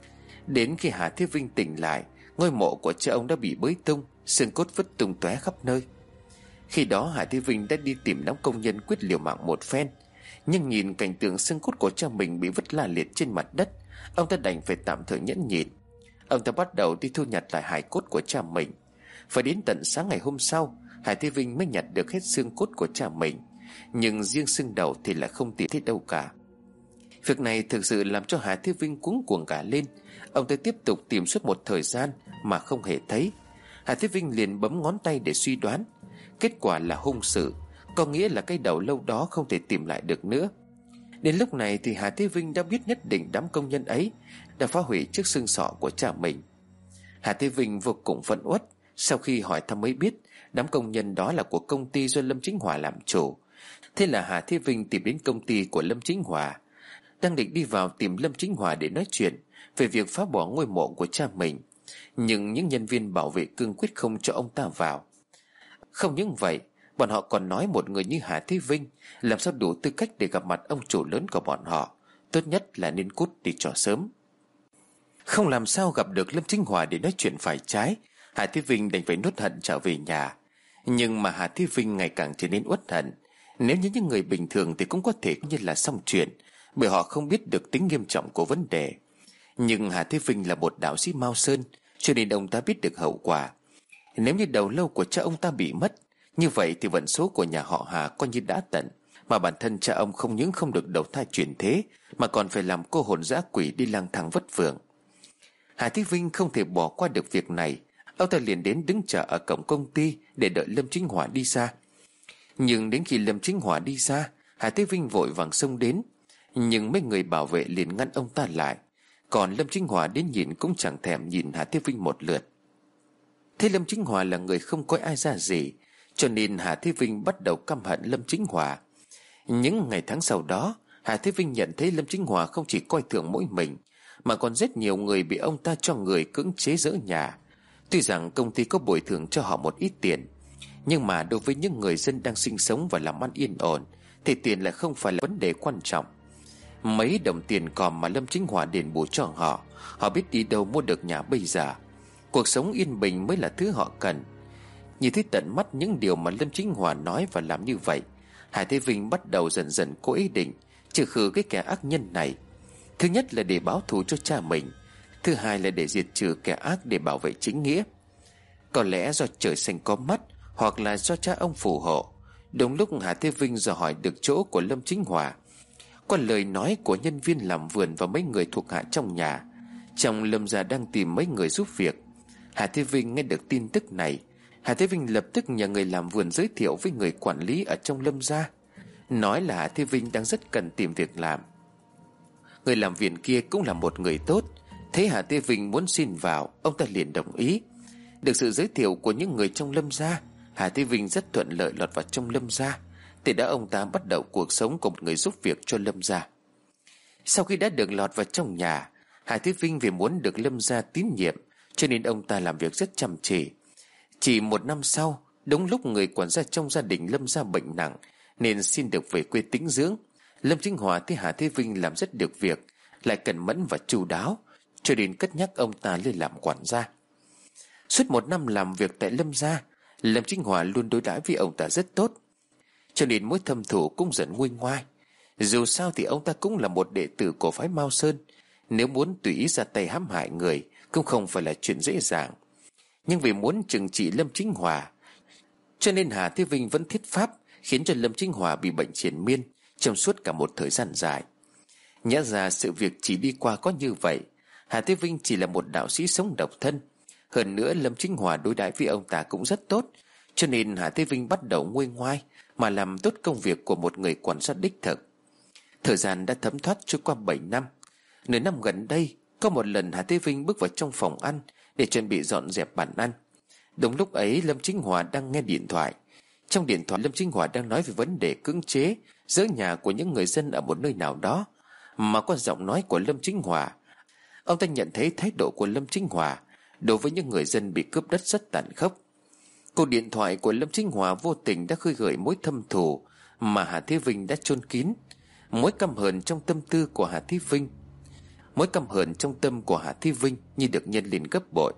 Đến khi Hà Thế Vinh tỉnh lại, ngôi mộ của cha ông đã bị bới tung, xương cốt vứt tung tóe khắp nơi. Khi đó Hà Thế Vinh đã đi tìm đám công nhân quyết liều mạng một phen. Nhưng nhìn cảnh tượng xương cốt của cha mình bị vứt la liệt trên mặt đất, ông ta đành phải tạm thời nhẫn nhịn. Ông ta bắt đầu đi thu nhặt lại hài cốt của cha mình. Phải đến tận sáng ngày hôm sau, Hà Thế Vinh mới nhặt được hết xương cốt của cha mình. Nhưng riêng xương đầu thì lại không tìm thấy đâu cả. Việc này thực sự làm cho Hà Thế Vinh cuống cuồng cả lên. Ông ta tiếp tục tìm suốt một thời gian mà không hề thấy. Hà Thế Vinh liền bấm ngón tay để suy đoán. Kết quả là hung sự, có nghĩa là cái đầu lâu đó không thể tìm lại được nữa. Đến lúc này thì Hà Thế Vinh đã biết nhất định đám công nhân ấy đã phá hủy chiếc xương sọ của cha mình. Hà Thế Vinh vô cùng phẫn uất. Sau khi hỏi thăm mới biết đám công nhân đó là của công ty do Lâm Chính Hòa làm chủ. Thế là Hà Thế Vinh tìm đến công ty của Lâm Chính Hòa, đang định đi vào tìm Lâm Chính Hòa để nói chuyện về việc phá bỏ ngôi mộ của cha mình. Nhưng những nhân viên bảo vệ cương quyết không cho ông ta vào. Không những vậy, bọn họ còn nói một người như Hà Thế Vinh làm sao đủ tư cách để gặp mặt ông chủ lớn của bọn họ, tốt nhất là nên cút đi cho sớm. Không làm sao gặp được Lâm Chính Hòa để nói chuyện phải trái, Hà Thế Vinh đành phải nuốt hận trở về nhà. Nhưng mà Hà Thế Vinh ngày càng trở nên uất hận. Nếu như những người bình thường thì cũng có thể như là xong chuyện, bởi họ không biết được tính nghiêm trọng của vấn đề. Nhưng Hà Thế Vinh là một đạo sĩ Mao Sơn, cho nên ông ta biết được hậu quả. Nếu như đầu lâu của cha ông ta bị mất, như vậy thì vận số của nhà họ Hà coi như đã tận. Mà bản thân cha ông không những không được đầu thai chuyển thế, mà còn phải làm cô hồn dã quỷ đi lang thang vất vưởng. Hà Thế Vinh không thể bỏ qua được việc này. Ông ta liền đến đứng chờ ở cổng công ty để đợi Lâm Chính Hòa đi xa. Nhưng đến khi Lâm Chính Hòa đi xa, Hà Thế Vinh vội vàng xông đến. Nhưng mấy người bảo vệ liền ngăn ông ta lại. Còn Lâm Chính Hòa đến nhìn cũng chẳng thèm nhìn Hà Thế Vinh một lượt. Thế Lâm Chính Hòa là người không coi ai ra gì, cho nên Hà Thế Vinh bắt đầu căm hận Lâm Chính Hòa. Những ngày tháng sau đó, Hà Thế Vinh nhận thấy Lâm Chính Hòa không chỉ coi thường mỗi mình, mà còn rất nhiều người bị ông ta cho người cưỡng chế dỡ nhà. Tuy rằng công ty có bồi thường cho họ một ít tiền, nhưng mà đối với những người dân đang sinh sống và làm ăn yên ổn thì tiền lại không phải là vấn đề quan trọng. Mấy đồng tiền còm mà Lâm Chính Hòa đền bù cho họ, họ biết đi đâu mua được nhà bây giờ. Cuộc sống yên bình mới là thứ họ cần. Nhìn thấy tận mắt những điều mà Lâm Chính Hòa nói và làm như vậy, Hà Thế Vinh bắt đầu dần dần có ý định trừ khử cái kẻ ác nhân này. Thứ nhất là để báo thù cho cha mình, thứ hai là để diệt trừ kẻ ác để bảo vệ chính nghĩa. Có lẽ do trời xanh có mắt, hoặc là do cha ông phù hộ, đúng lúc Hà Thế Vinh dò hỏi được chỗ của Lâm Chính Hòa. Qua lời nói của nhân viên làm vườn và mấy người thuộc hạ trong nhà, trong Lâm gia đang tìm mấy người giúp việc. Hà Thế Vinh nghe được tin tức này, Hà Thế Vinh lập tức nhờ người làm vườn giới thiệu với người quản lý ở trong Lâm gia, nói là Hà Thế Vinh đang rất cần tìm việc làm. Người làm vườn kia cũng là một người tốt, thấy Hà Thế Vinh muốn xin vào, ông ta liền đồng ý. Được sự giới thiệu của những người trong Lâm gia, Hà Thế Vinh rất thuận lợi lọt vào trong Lâm gia. Từ đó ông ta bắt đầu cuộc sống của một người giúp việc cho Lâm gia. Sau khi đã được lọt vào trong nhà, Hà Thế Vinh vì muốn được Lâm gia tín nhiệm, cho nên ông ta làm việc rất chăm chỉ. Chỉ một năm sau, đúng lúc người quản gia trong gia đình Lâm gia bệnh nặng, nên xin được về quê tĩnh dưỡng. Lâm Chính Hòa thấy Hà Thế Vinh làm rất được việc, lại cẩn mẫn và chu đáo, cho nên cất nhắc ông ta lên làm quản gia. Suốt một năm làm việc tại Lâm gia, Lâm Chính Hòa luôn đối đãi với ông ta rất tốt, cho nên mối thâm thù cũng dần nguôi ngoai. Dù sao thì ông ta cũng là một đệ tử của phái Mao Sơn, nếu muốn tùy ý ra tay hãm hại người cũng không phải là chuyện dễ dàng. Nhưng vì muốn trừng trị Lâm Chính Hòa, cho nên Hà Thế Vinh vẫn thiết pháp khiến cho Lâm Chính Hòa bị bệnh triền miên trong suốt cả một thời gian dài. Nhã ra sự việc chỉ đi qua có như vậy, Hà Thế Vinh chỉ là một đạo sĩ sống độc thân. Hơn nữa Lâm Chính Hòa đối đãi với ông ta cũng rất tốt, cho nên Hà Thế Vinh bắt đầu nguôi ngoai mà làm tốt công việc của một người quản sát đích thực. Thời gian đã thấm thoát trôi qua bảy năm. Nửa năm gần đây, có một lần Hà Thế Vinh bước vào trong phòng ăn để chuẩn bị dọn dẹp bàn ăn. Đúng lúc ấy Lâm Chính Hòa đang nghe điện thoại. Trong điện thoại Lâm Chính Hòa đang nói về vấn đề cưỡng chế giữa nhà của những người dân ở một nơi nào đó, mà qua giọng nói của Lâm Chính Hòa, ông ta nhận thấy thái độ của Lâm Chính Hòa đối với những người dân bị cướp đất rất tàn khốc. Cuộc điện thoại của Lâm Chính Hòa vô tình đã khơi gợi mối thâm thù mà Hà Thế Vinh đã chôn kín. Mối căm hờn trong tâm tư của Hà Thế Vinh Mối căm hờn trong tâm của Hà Thế Vinh như được nhân lên gấp bội.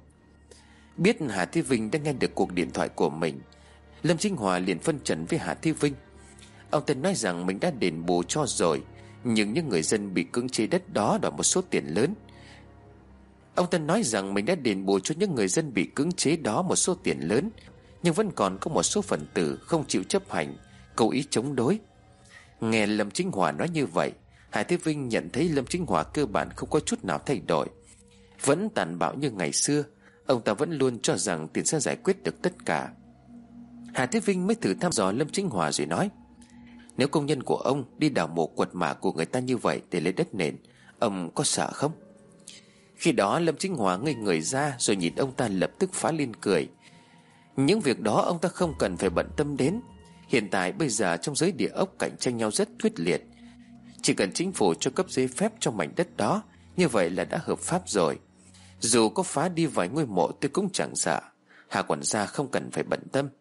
Biết Hà Thế Vinh đã nghe được cuộc điện thoại của mình, Lâm Chính Hòa liền phân trần với Hà Thế Vinh. Ông ta nói rằng mình đã đền bù cho rồi, nhưng những người dân bị cưỡng chế đất đó đòi một số tiền lớn. Ông ta nói rằng mình đã đền bù cho những người dân bị cưỡng chế đó một số tiền lớn, nhưng vẫn còn có một số phần tử không chịu chấp hành, cố ý chống đối. Nghe Lâm Chính Hòa nói như vậy, Hà Thế Vinh nhận thấy Lâm Chính Hòa cơ bản không có chút nào thay đổi, vẫn tàn bạo như ngày xưa. Ông ta vẫn luôn cho rằng tiền sẽ giải quyết được tất cả. Hà Thế Vinh mới thử thăm dò Lâm Chính Hòa rồi nói: Nếu công nhân của ông đi đào mộ quật mả của người ta như vậy để lấy đất nền, ông có sợ không? Khi đó Lâm Chính Hòa ngây người ra, rồi nhìn ông ta lập tức phá lên cười. Những việc đó ông ta không cần phải bận tâm đến. Hiện tại bây giờ trong giới địa ốc cạnh tranh nhau rất quyết liệt. Chỉ cần chính phủ cho cấp giấy phép cho mảnh đất đó, như vậy là đã hợp pháp rồi. Dù có phá đi vài ngôi mộ tôi cũng chẳng sợ. Hà quản gia không cần phải bận tâm.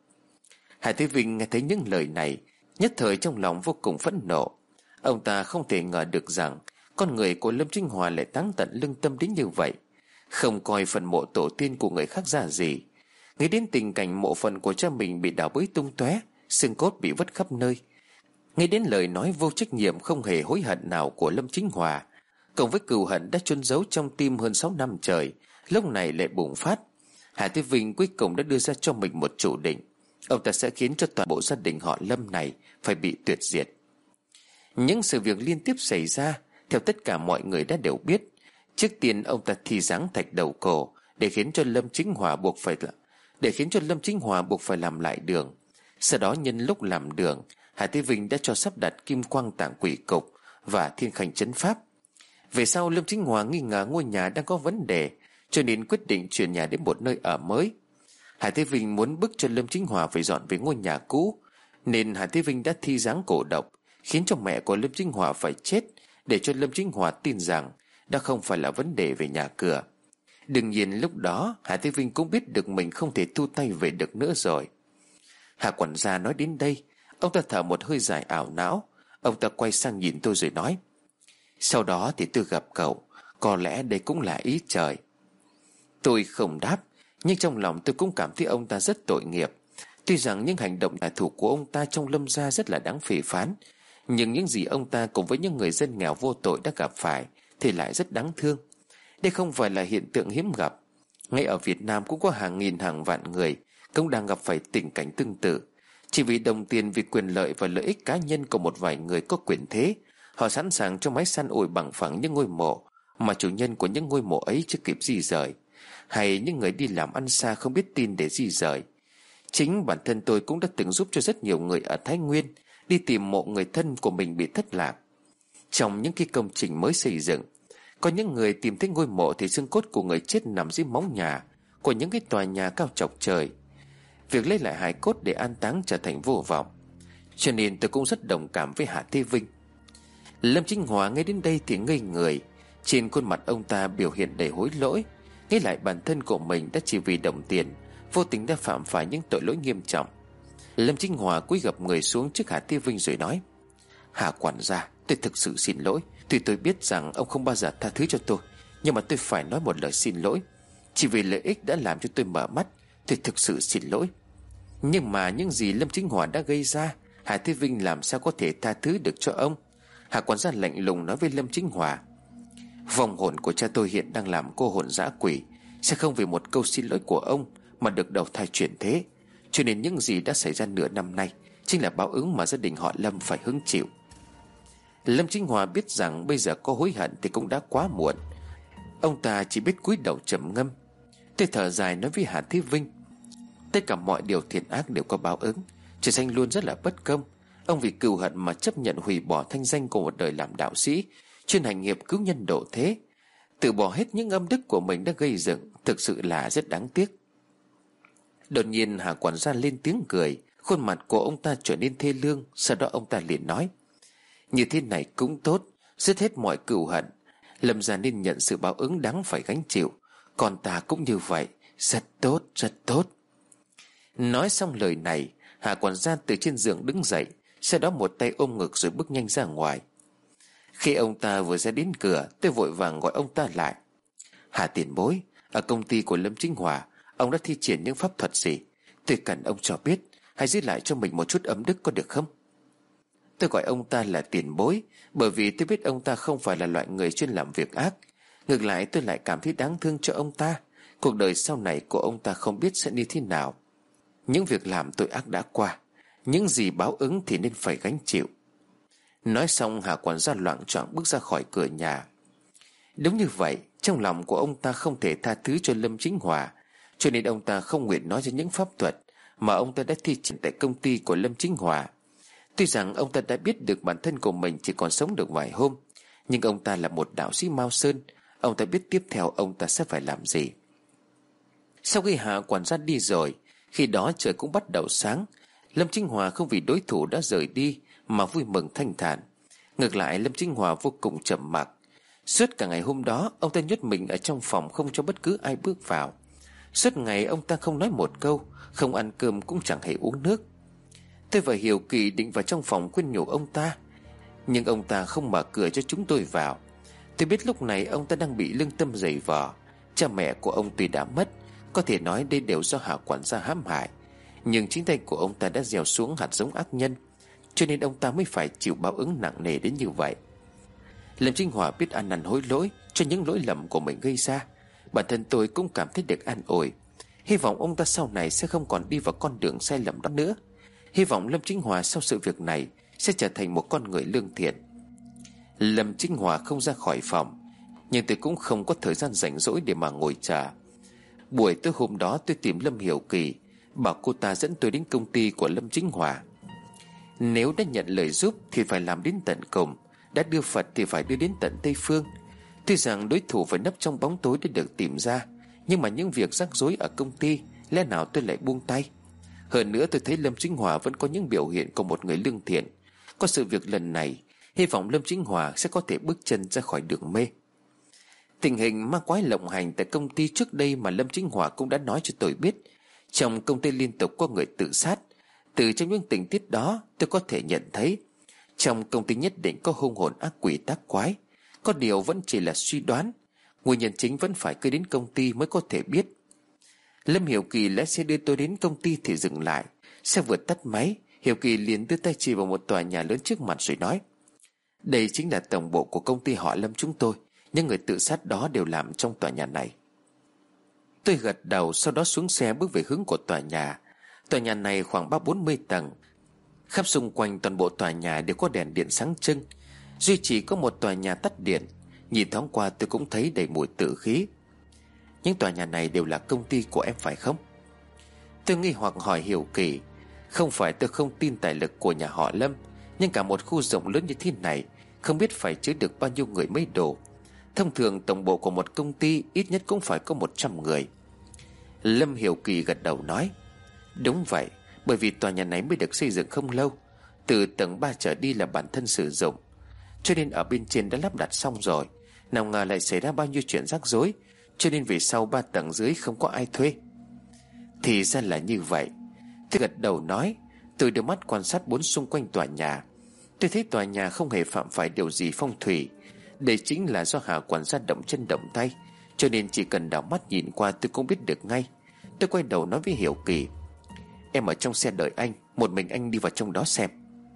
Hà Thế Vinh nghe thấy những lời này, nhất thời trong lòng vô cùng phẫn nộ. Ông ta không thể ngờ được rằng con người của Lâm Chính Hòa lại táng tận lương tâm đến như vậy, không coi phần mộ tổ tiên của người khác ra gì. Nghĩ đến tình cảnh mộ phần của cha mình bị đào bới tung tóe, xương cốt bị vứt khắp nơi, nghĩ đến lời nói vô trách nhiệm không hề hối hận nào của Lâm Chính Hòa, cộng với cừu hận đã chôn giấu trong tim hơn sáu năm trời, lúc này lại bùng phát. Hà Thế Vinh cuối cùng đã đưa ra cho mình một chủ định: ông ta sẽ khiến cho toàn bộ gia đình họ Lâm này phải bị tuyệt diệt. Những sự việc liên tiếp xảy ra, theo tất cả mọi người đã đều biết. Trước tiên ông ta thi giáng thạch đầu cổ để khiến cho Lâm Chính Hòa buộc phải để khiến cho Lâm Chính Hòa buộc phải làm lại đường. Sau đó nhân lúc làm đường, Hà Thế Vinh đã cho sắp đặt kim quang tạng quỷ cục và thiên khanh chấn pháp. Về sau Lâm Chính Hòa nghi ngờ ngôi nhà đang có vấn đề, cho nên quyết định chuyển nhà đến một nơi ở mới. Hà Thế Vinh muốn bức cho Lâm Chính Hòa phải dọn về ngôi nhà cũ, nên Hà Thế Vinh đã thi giáng cổ độc, khiến cho mẹ của Lâm Chính Hòa phải chết, để cho Lâm Chính Hòa tin rằng đã không phải là vấn đề về nhà cửa. Đương nhiên lúc đó Hà Thế Vinh cũng biết được mình không thể thu tay về được nữa rồi. Hà quản gia nói đến đây, ông ta thở một hơi dài ảo não. Ông ta quay sang nhìn tôi rồi nói: Sau đó thì tôi gặp cậu, có lẽ đây cũng là ý trời. Tôi không đáp, nhưng trong lòng tôi cũng cảm thấy ông ta rất tội nghiệp. Tuy rằng những hành động trả thù của ông ta trong Lâm gia rất là đáng phê phán, nhưng những gì ông ta cùng với những người dân nghèo vô tội đã gặp phải thì lại rất đáng thương. Đây không phải là hiện tượng hiếm gặp. Ngay ở Việt Nam cũng có hàng nghìn hàng vạn người cũng đang gặp phải tình cảnh tương tự. Chỉ vì đồng tiền, vì quyền lợi và lợi ích cá nhân của một vài người có quyền thế, họ sẵn sàng cho máy săn ủi bằng phẳng những ngôi mộ mà chủ nhân của những ngôi mộ ấy chưa kịp di rời, hay những người đi làm ăn xa không biết tin để di rời. Chính bản thân tôi cũng đã từng giúp cho rất nhiều người ở Thái Nguyên đi tìm mộ người thân của mình bị thất lạc. Trong những cái công trình mới xây dựng, có những người tìm thấy ngôi mộ thì xương cốt của người chết nằm dưới móng nhà của những cái tòa nhà cao chọc trời. Việc lấy lại hài cốt để an táng trở thành vô vọng. Cho nên tôi cũng rất đồng cảm với Hà Thế Vinh. Lâm Chính Hòa nghe đến đây thì ngây người. Trên khuôn mặt ông ta biểu hiện đầy hối lỗi, nghĩ lại bản thân của mình đã chỉ vì đồng tiền vô tình đã phạm phải những tội lỗi nghiêm trọng. Lâm Chính Hòa cúi gập người xuống trước Hà Thế Vinh rồi nói: Hà quản gia, tôi thực sự xin lỗi. Tuy tôi biết rằng ông không bao giờ tha thứ cho tôi, nhưng mà tôi phải nói một lời xin lỗi. Chỉ vì lợi ích đã làm cho tôi mở mắt, tôi thực sự xin lỗi. Nhưng mà những gì Lâm Chính Hòa đã gây ra, Hà Thế Vinh làm sao có thể tha thứ được cho ông? Hà quản gia lạnh lùng nói với Lâm Chính Hòa: Vong hồn của cha tôi hiện đang làm cô hồn dã quỷ, sẽ không vì một câu xin lỗi của ông mà được đầu thai chuyển thế. Cho nên những gì đã xảy ra nửa năm nay chính là báo ứng mà gia đình họ Lâm phải hứng chịu. Lâm Chính Hòa biết rằng bây giờ có hối hận thì cũng đã quá muộn. Ông ta chỉ biết cúi đầu trầm ngâm. Tôi thở dài nói với Hà Thế Vinh: Tất cả mọi điều thiện ác đều có báo ứng. Trời xanh luôn rất là bất công. Ông vì cừu hận mà chấp nhận hủy bỏ thanh danh của một đời làm đạo sĩ, chuyên hành nghiệp cứu nhân độ thế, từ bỏ hết những âm đức của mình đã gây dựng, thực sự là rất đáng tiếc. Đột nhiên Hà quản gia lên tiếng cười. Khuôn mặt của ông ta trở nên thê lương. Sau đó ông ta liền nói: Như thế này cũng tốt, dứt hết mọi cừu hận. Lâm gia nên nhận sự báo ứng đáng phải gánh chịu. Còn ta cũng như vậy. Rất tốt, rất tốt. Nói xong lời này, Hà quản gia từ trên giường đứng dậy, sau đó một tay ôm ngực rồi bước nhanh ra ngoài. Khi ông ta vừa ra đến cửa, tôi vội vàng gọi ông ta lại: Hà tiền bối, ở công ty của Lâm Chính Hòa, ông đã thi triển những pháp thuật gì? Tôi cần ông cho biết, hãy giữ lại cho mình một chút ấm đức có được không? Tôi gọi ông ta là tiền bối bởi vì tôi biết ông ta không phải là loại người chuyên làm việc ác. Ngược lại tôi lại cảm thấy đáng thương cho ông ta. Cuộc đời sau này của ông ta không biết sẽ như thế nào. Những việc làm tội ác đã qua, những gì báo ứng thì nên phải gánh chịu. Nói xong Hà quản gia loạng choạng bước ra khỏi cửa nhà. Đúng như vậy, trong lòng của ông ta không thể tha thứ cho Lâm Chính Hòa, cho nên ông ta không nguyện nói cho những pháp thuật mà ông ta đã thi triển tại công ty của Lâm Chính Hòa. Tuy rằng ông ta đã biết được bản thân của mình chỉ còn sống được vài hôm, nhưng ông ta là một đạo sĩ Mao Sơn. Ông ta biết tiếp theo ông ta sẽ phải làm gì. Sau khi Hà quản gia đi rồi, khi đó trời cũng bắt đầu sáng. Lâm Chính Hòa không vì đối thủ đã rời đi mà vui mừng thanh thản. Ngược lại Lâm Chính Hòa vô cùng trầm mặc. Suốt cả ngày hôm đó ông ta nhốt mình ở trong phòng, không cho bất cứ ai bước vào. Suốt ngày ông ta không nói một câu, không ăn cơm cũng chẳng hề uống nước. Tôi và Hiểu Kỳ định vào trong phòng khuyên nhủ ông ta, nhưng ông ta không mở cửa cho chúng tôi vào. Tôi biết lúc này ông ta đang bị lương tâm dày vò. Cha mẹ của ông tuy đã mất, có thể nói đây đều do Hà quản gia hãm hại, nhưng chính tay của ông ta đã gieo xuống hạt giống ác nhân, cho nên ông ta mới phải chịu báo ứng nặng nề đến như vậy. Lâm Chính Hòa biết ăn năn hối lỗi cho những lỗi lầm của mình gây ra. Bản thân tôi cũng cảm thấy được an ủi. Hy vọng ông ta sau này sẽ không còn đi vào con đường sai lầm đó nữa. Hy vọng Lâm Chính Hòa sau sự việc này sẽ trở thành một con người lương thiện. Lâm Chính Hòa không ra khỏi phòng, nhưng tôi cũng không có thời gian rảnh rỗi để mà ngồi chờ. Buổi tối hôm đó tôi tìm Lâm Hiểu Kỳ, bảo cô ta dẫn tôi đến công ty của Lâm Chính Hòa. Nếu đã nhận lời giúp thì phải làm đến tận cùng, đã đưa Phật thì phải đưa đến tận Tây Phương. Tuy rằng đối thủ phải nấp trong bóng tối để được tìm ra, nhưng mà những việc rắc rối ở công ty lẽ nào tôi lại buông tay. Hơn nữa tôi thấy Lâm Chính Hòa vẫn có những biểu hiện của một người lương thiện. Có sự việc lần này, hy vọng Lâm Chính Hòa sẽ có thể bước chân ra khỏi đường mê. Tình hình ma quái lộng hành tại công ty trước đây mà Lâm Chính Hòa cũng đã nói cho tôi biết. Trong công ty liên tục có người tự sát. Từ trong những tình tiết đó tôi có thể nhận thấy trong công ty nhất định có hung hồn ác quỷ tác quái. Có điều vẫn chỉ là suy đoán, nguyên nhân chính vẫn phải cứ đến công ty mới có thể biết. Lâm Hiểu Kỳ lái xe đưa tôi đến công ty thì dừng lại. Xe vừa tắt máy, Hiểu Kỳ liền đưa tay chỉ vào một tòa nhà lớn trước mặt rồi nói: Đây chính là tổng bộ của công ty họ Lâm chúng tôi. Những người tự sát đó đều làm trong tòa nhà này. Tôi gật đầu, sau đó xuống xe bước về hướng của tòa nhà. Tòa nhà này khoảng ba bốn mươi tầng. Khắp xung quanh toàn bộ tòa nhà đều có đèn điện sáng trưng, duy chỉ có một tòa nhà tắt điện. Nhìn thoáng qua tôi cũng thấy đầy mùi tử khí. Những tòa nhà này đều là công ty của em phải không? Tôi nghi hoặc hỏi Hiểu Kỳ. Không phải tôi không tin tài lực của nhà họ Lâm, nhưng cả một khu rộng lớn như thế này không biết phải chứa được bao nhiêu người mới đủ. Thông thường tổng bộ của một công ty ít nhất cũng phải có một trăm người. Lâm Hiểu Kỳ gật đầu nói: Đúng vậy, bởi vì tòa nhà này mới được xây dựng không lâu, từ tầng ba trở đi là bản thân sử dụng, cho nên ở bên trên đã lắp đặt xong rồi. Nào ngờ lại xảy ra bao nhiêu chuyện rắc rối, cho nên về sau ba tầng dưới không có ai thuê. Thì ra là như vậy. Tôi gật đầu nói. Tôi đưa mắt quan sát bốn xung quanh tòa nhà. Tôi thấy tòa nhà không hề phạm phải điều gì phong thủy. Đây chính là do Hà quản gia động chân động tay, cho nên chỉ cần đảo mắt nhìn qua tôi cũng biết được ngay. Tôi quay đầu nói với Hiểu Kỳ: Em ở trong xe đợi anh, một mình anh đi vào trong đó xem.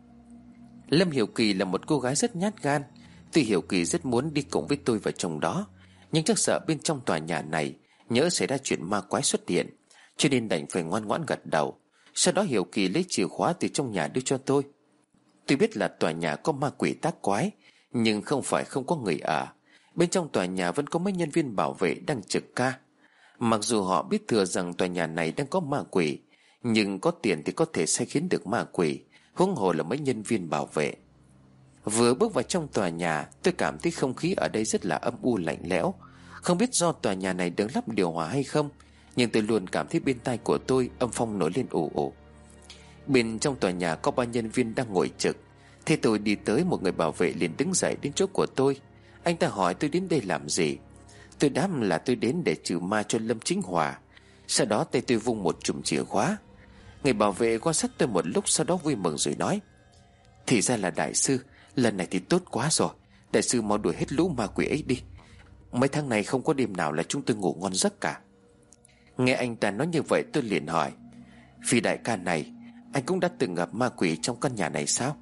Lâm Hiểu Kỳ là một cô gái rất nhát gan. Tuy Hiểu Kỳ rất muốn đi cùng với tôi vào trong đó, nhưng chắc sợ bên trong tòa nhà này nhỡ xảy ra chuyện ma quái xuất hiện, cho nên đành phải ngoan ngoãn gật đầu. Sau đó Hiểu Kỳ lấy chìa khóa từ trong nhà đưa cho tôi. Tôi biết là tòa nhà có ma quỷ tác quái, nhưng không phải không có người ở. Bên trong tòa nhà vẫn có mấy nhân viên bảo vệ đang trực ca. Mặc dù họ biết thừa rằng tòa nhà này đang có ma quỷ, nhưng có tiền thì có thể sai khiến được ma quỷ, huống hồ là mấy nhân viên bảo vệ. Vừa bước vào trong tòa nhà, tôi cảm thấy không khí ở đây rất là âm u lạnh lẽo. Không biết do tòa nhà này được lắp điều hòa hay không, nhưng tôi luôn cảm thấy bên tai của tôi âm phong nổi lên ù ù. Bên trong tòa nhà có ba nhân viên đang ngồi trực. Thế tôi đi tới, một người bảo vệ liền đứng dậy đến chỗ của tôi. Anh ta hỏi tôi đến đây làm gì. Tôi đáp là tôi đến để trừ ma cho Lâm Chính Hòa. Sau đó tay tôi vung một chùm chìa khóa. Người bảo vệ quan sát tôi một lúc, sau đó vui mừng rồi nói: Thì ra là đại sư, lần này thì tốt quá rồi. Đại sư mau đuổi hết lũ ma quỷ ấy đi. Mấy tháng này không có đêm nào là chúng tôi ngủ ngon giấc cả. Nghe anh ta nói như vậy, tôi liền hỏi: Vì đại ca này, anh cũng đã từng gặp ma quỷ trong căn nhà này sao?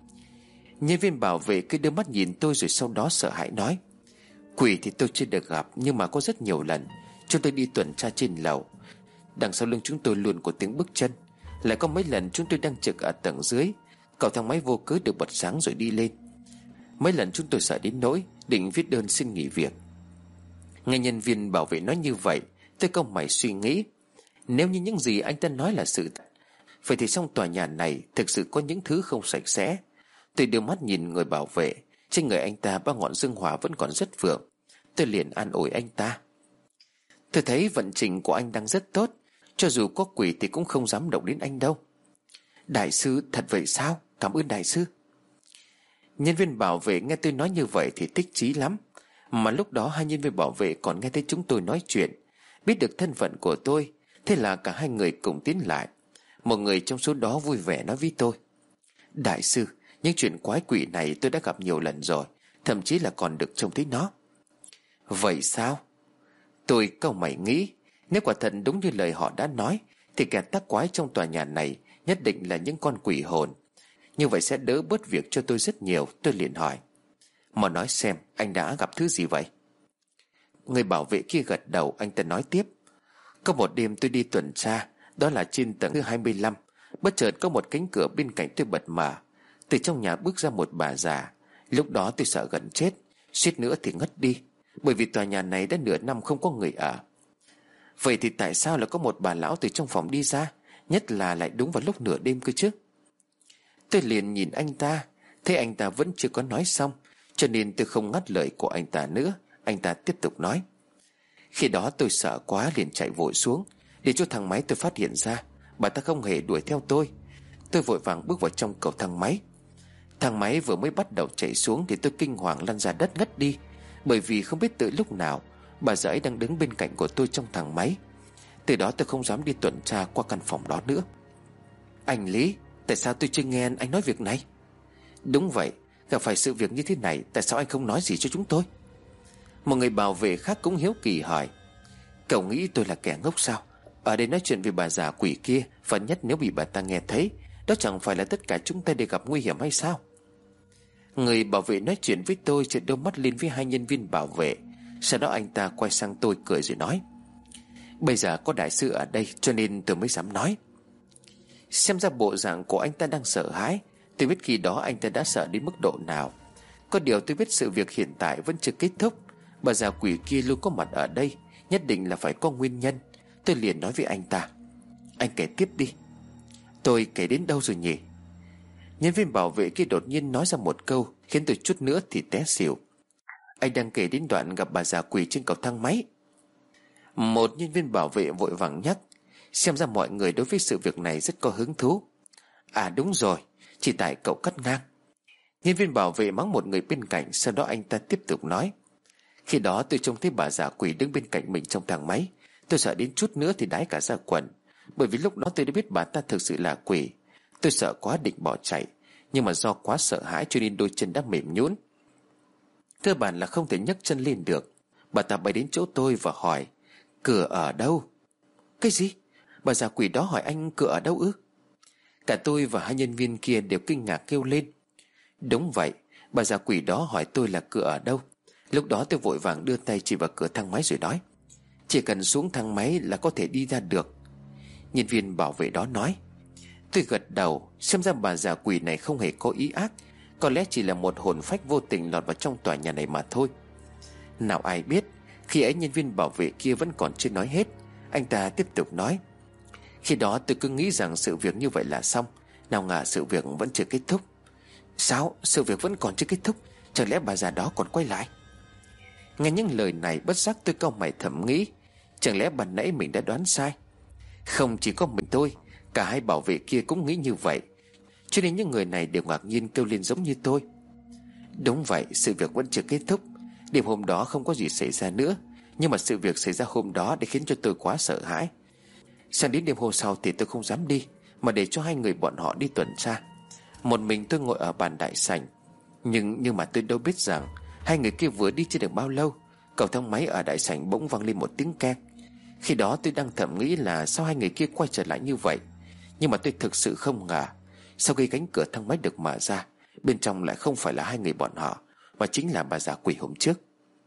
Nhân viên bảo vệ cứ đưa mắt nhìn tôi, rồi sau đó sợ hãi nói: Quỷ thì tôi chưa được gặp, nhưng mà có rất nhiều lần chúng tôi đi tuần tra trên lầu. Đằng sau lưng chúng tôi luôn có tiếng bước chân. Lại có mấy lần chúng tôi đang trực ở tầng dưới, cầu thang máy vô cớ được bật sáng rồi đi lên. Mấy lần chúng tôi sợ đến nỗi định viết đơn xin nghỉ việc. Nghe nhân viên bảo vệ nói như vậy, tôi cau mày suy nghĩ. Nếu như những gì anh ta nói là sự thật, vậy thì trong tòa nhà này thực sự có những thứ không sạch sẽ. Tôi đưa mắt nhìn người bảo vệ. Trên người anh ta ba ngọn dương hỏa vẫn còn rất vượng. Tôi liền an ủi anh ta: Tôi thấy vận trình của anh đang rất tốt, cho dù có quỷ thì cũng không dám động đến anh đâu. Đại sư, thật vậy sao? Cảm ơn đại sư. Nhân viên bảo vệ nghe tôi nói như vậy thì thích chí lắm. Mà lúc đó hai nhân viên bảo vệ còn nghe thấy chúng tôi nói chuyện, biết được thân phận của tôi. Thế là cả hai người cùng tiến lại. Một người trong số đó vui vẻ nói với tôi: Đại sư, những chuyện quái quỷ này tôi đã gặp nhiều lần rồi, thậm chí là còn được trông thấy nó. Vậy sao? Tôi cau mày nghĩ, nếu quả thật đúng như lời họ đã nói, thì kẻ tác quái trong tòa nhà này nhất định là những con quỷ hồn. Như vậy sẽ đỡ bớt việc cho tôi rất nhiều. Tôi liền hỏi: Mà nói xem, anh đã gặp thứ gì vậy? Người bảo vệ kia gật đầu. Anh ta nói tiếp: Có một đêm tôi đi tuần tra, đó là trên tầng thứ hai mươi lăm. Bất chợt có một cánh cửa bên cạnh tôi bật mở. Từ trong nhà bước ra một bà già. Lúc đó tôi sợ gần chết, suýt nữa thì ngất đi, bởi vì tòa nhà này đã nửa năm không có người ở. Vậy thì tại sao lại có một bà lão từ trong phòng đi ra, nhất là lại đúng vào lúc nửa đêm cơ chứ? Tôi liền nhìn anh ta, thấy anh ta vẫn chưa có nói xong, cho nên tôi không ngắt lời của anh ta nữa. Anh ta tiếp tục nói: Khi đó tôi sợ quá liền chạy vội xuống, để cho thang máy tôi phát hiện ra bà ta không hề đuổi theo tôi. Tôi vội vàng bước vào trong cầu thang máy. Thang máy vừa mới bắt đầu chạy xuống thì tôi kinh hoàng lăn ra đất ngất đi, bởi vì không biết từ lúc nào bà già ấy đang đứng bên cạnh của tôi trong thang máy. Từ đó tôi không dám đi tuần tra qua căn phòng đó nữa. Anh Lý, tại sao tôi chưa nghe anh nói việc này? Đúng vậy, gặp phải sự việc như thế này, tại sao anh không nói gì cho chúng tôi? Một người bảo vệ khác cũng hiếu kỳ hỏi: Cậu nghĩ tôi là kẻ ngốc sao? Ở đây nói chuyện về bà già quỷ kia, và nhất nếu bị bà ta nghe thấy, đó chẳng phải là tất cả chúng ta đều gặp nguy hiểm hay sao? Người bảo vệ nói chuyện với tôi rồi đưa mắt lên với hai nhân viên bảo vệ. Sau đó anh ta quay sang tôi cười rồi nói: Bây giờ có đại sư ở đây cho nên tôi mới dám nói. Xem ra bộ dạng của anh ta đang sợ hãi. Tôi biết khi đó anh ta đã sợ đến mức độ nào. Có điều tôi biết sự việc hiện tại vẫn chưa kết thúc. Bà già quỷ kia luôn có mặt ở đây, nhất định là phải có nguyên nhân. Tôi liền nói với anh ta: Anh kể tiếp đi. Tôi kể đến đâu rồi nhỉ? Nhân viên bảo vệ kia đột nhiên nói ra một câu khiến tôi chút nữa thì té xỉu. Anh đang kể đến đoạn gặp bà già quỷ trên cầu thang máy. Một nhân viên bảo vệ vội vàng nhắc. Xem ra mọi người đối với sự việc này rất có hứng thú. À đúng rồi, chỉ tại cậu cắt ngang. Nhân viên bảo vệ mắng một người bên cạnh. Sau đó anh ta tiếp tục nói: Khi đó tôi trông thấy bà già quỷ đứng bên cạnh mình trong thang máy. Tôi sợ đến chút nữa thì đái cả ra quần. Bởi vì lúc đó tôi đã biết bà ta thực sự là quỷ. Tôi sợ quá định bỏ chạy, nhưng mà do quá sợ hãi cho nên đôi chân đã mềm nhũn. Cơ bản là không thể nhấc chân lên được. Bà ta bay đến chỗ tôi và hỏi: Cửa ở đâu? Cái gì? Bà già quỷ đó hỏi anh cửa ở đâu ư? Cả tôi và hai nhân viên kia đều kinh ngạc kêu lên. Đúng vậy, bà già quỷ đó hỏi tôi là cửa ở đâu. Lúc đó tôi vội vàng đưa tay chỉ vào cửa thang máy rồi nói: Chỉ cần xuống thang máy là có thể đi ra được. Nhân viên bảo vệ đó nói. Tôi gật đầu. Xem ra bà già quỷ này không hề có ý ác. Có lẽ chỉ là một hồn phách vô tình lọt vào trong tòa nhà này mà thôi. Nào ai biết, khi ấy nhân viên bảo vệ kia vẫn còn chưa nói hết. Anh ta tiếp tục nói: Khi đó tôi cứ nghĩ rằng sự việc như vậy là xong. Nào ngờ sự việc vẫn chưa kết thúc. Sao? Sự việc vẫn còn chưa kết thúc? Chẳng lẽ bà già đó còn quay lại? Nghe những lời này bất giác tôi cau mày thầm nghĩ, chẳng lẽ ban nãy mình đã đoán sai? Không chỉ có mình tôi, cả hai bảo vệ kia cũng nghĩ như vậy. Cho nên những người này đều ngạc nhiên kêu lên giống như tôi. Đúng vậy, sự việc vẫn chưa kết thúc. Đêm hôm đó không có gì xảy ra nữa, nhưng mà sự việc xảy ra hôm đó đã khiến cho tôi quá sợ hãi. Sang đến đêm hôm sau thì tôi không dám đi, mà để cho hai người bọn họ đi tuần tra. Một mình tôi ngồi ở bàn đại sảnh. Nhưng nhưng mà tôi đâu biết rằng hai người kia vừa đi chưa được bao lâu, cầu thang máy ở đại sảnh bỗng vang lên một tiếng keng. Khi đó tôi đang thầm nghĩ là sao hai người kia quay trở lại như vậy. Nhưng mà tôi thực sự không ngờ, sau khi cánh cửa thang máy được mở ra, bên trong lại không phải là hai người bọn họ, mà chính là bà già quỷ hôm trước.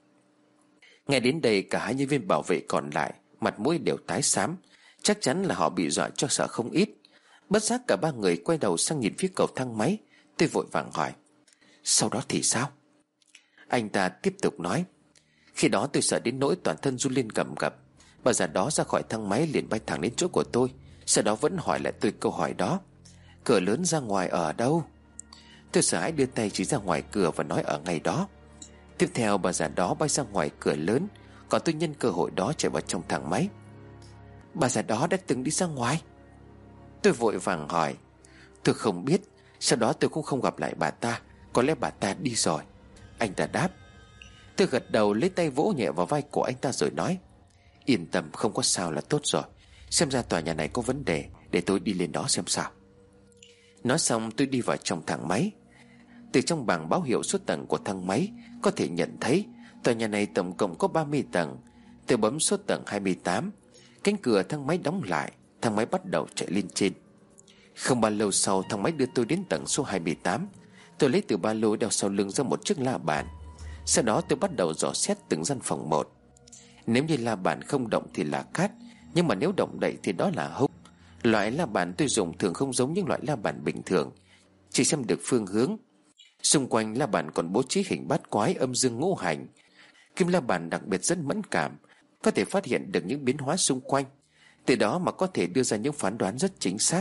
Nghe đến đây, cả hai nhân viên bảo vệ còn lại mặt mũi đều tái xám. Chắc chắn là họ bị dọa cho sợ không ít. Bất giác cả ba người quay đầu sang nhìn phía cầu thang máy. Tôi vội vàng hỏi: Sau đó thì sao? Anh ta tiếp tục nói: Khi đó tôi sợ đến nỗi toàn thân run lên cầm cập. Bà già đó ra khỏi thang máy liền bay thẳng đến chỗ của tôi. Sau đó vẫn hỏi lại tôi câu hỏi đó: Cửa lớn ra ngoài ở đâu? Tôi sợ hãi đưa tay chỉ ra ngoài cửa và nói ở ngay đó. Tiếp theo bà già đó bay ra ngoài cửa lớn, còn tôi nhân cơ hội đó chạy vào trong thang máy. Bà già đó đã từng đi ra ngoài? Tôi vội vàng hỏi. Tôi không biết. Sau đó tôi cũng không gặp lại bà ta. Có lẽ bà ta đi rồi. Anh ta đáp. Tôi gật đầu lấy tay vỗ nhẹ vào vai của anh ta rồi nói: Yên tâm, không có sao là tốt rồi. Xem ra tòa nhà này có vấn đề, để tôi đi lên đó xem sao. Nói xong tôi đi vào trong thang máy. Từ trong bảng báo hiệu số tầng của thang máy có thể nhận thấy tòa nhà này tổng cộng có ba mươi tầng. Tôi bấm số tầng hai mươi tám. Cánh cửa thang máy đóng lại. Thang máy bắt đầu chạy lên trên. Không bao lâu sau, thang máy đưa tôi đến tầng số hai mươi tám. Tôi lấy từ ba lô đeo sau lưng ra một chiếc la bàn. Sau đó tôi bắt đầu dò xét từng gian phòng một. Nếu như la bàn không động thì là cát, nhưng mà nếu động đậy thì đó là húc. Loại la bàn tôi dùng thường không giống những loại la bàn bình thường, chỉ xem được phương hướng. Xung quanh la bàn còn bố trí hình bát quái, âm dương ngũ hành. Kim la bàn đặc biệt rất mẫn cảm, có thể phát hiện được những biến hóa xung quanh, từ đó mà có thể đưa ra những phán đoán rất chính xác.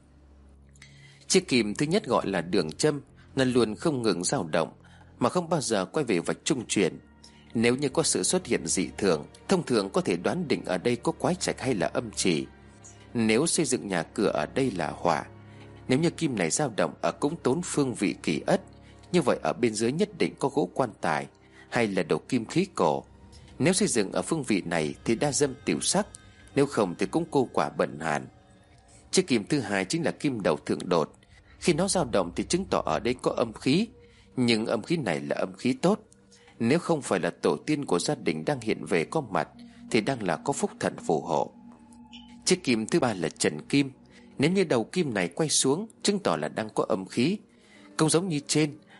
Chiếc kìm thứ nhất gọi là đường châm, nó luôn không ngừng dao động mà không bao giờ quay về vạch trung chuyển. Nếu như có sự xuất hiện dị thường, thông thường có thể đoán định ở đây có quái trạch hay là âm chỉ. Nếu xây dựng nhà cửa ở đây là hỏa, nếu như kim này dao động ở cúng tốn phương vị kỳ ất, như vậy ở bên dưới nhất định có gỗ quan tài hay là đồ kim khí cổ. Nếu xây dựng ở phương vị này thì đa dâm tiểu sắc, nếu không thì cũng cô quả bận hàn. Chiếc kim thứ hai chính là kim đầu thượng đột. Khi nó dao động thì chứng tỏ ở đây có âm khí, nhưng âm khí này là âm khí tốt. Nếu không phải là tổ tiên của gia đình đang hiện về có mặt thì đang là có phúc thần phù hộ. Chiếc kim thứ ba là trần kim. Nếu như đầu kim này quay xuống, chứng tỏ là đang có âm khí. Cũng giống như trên,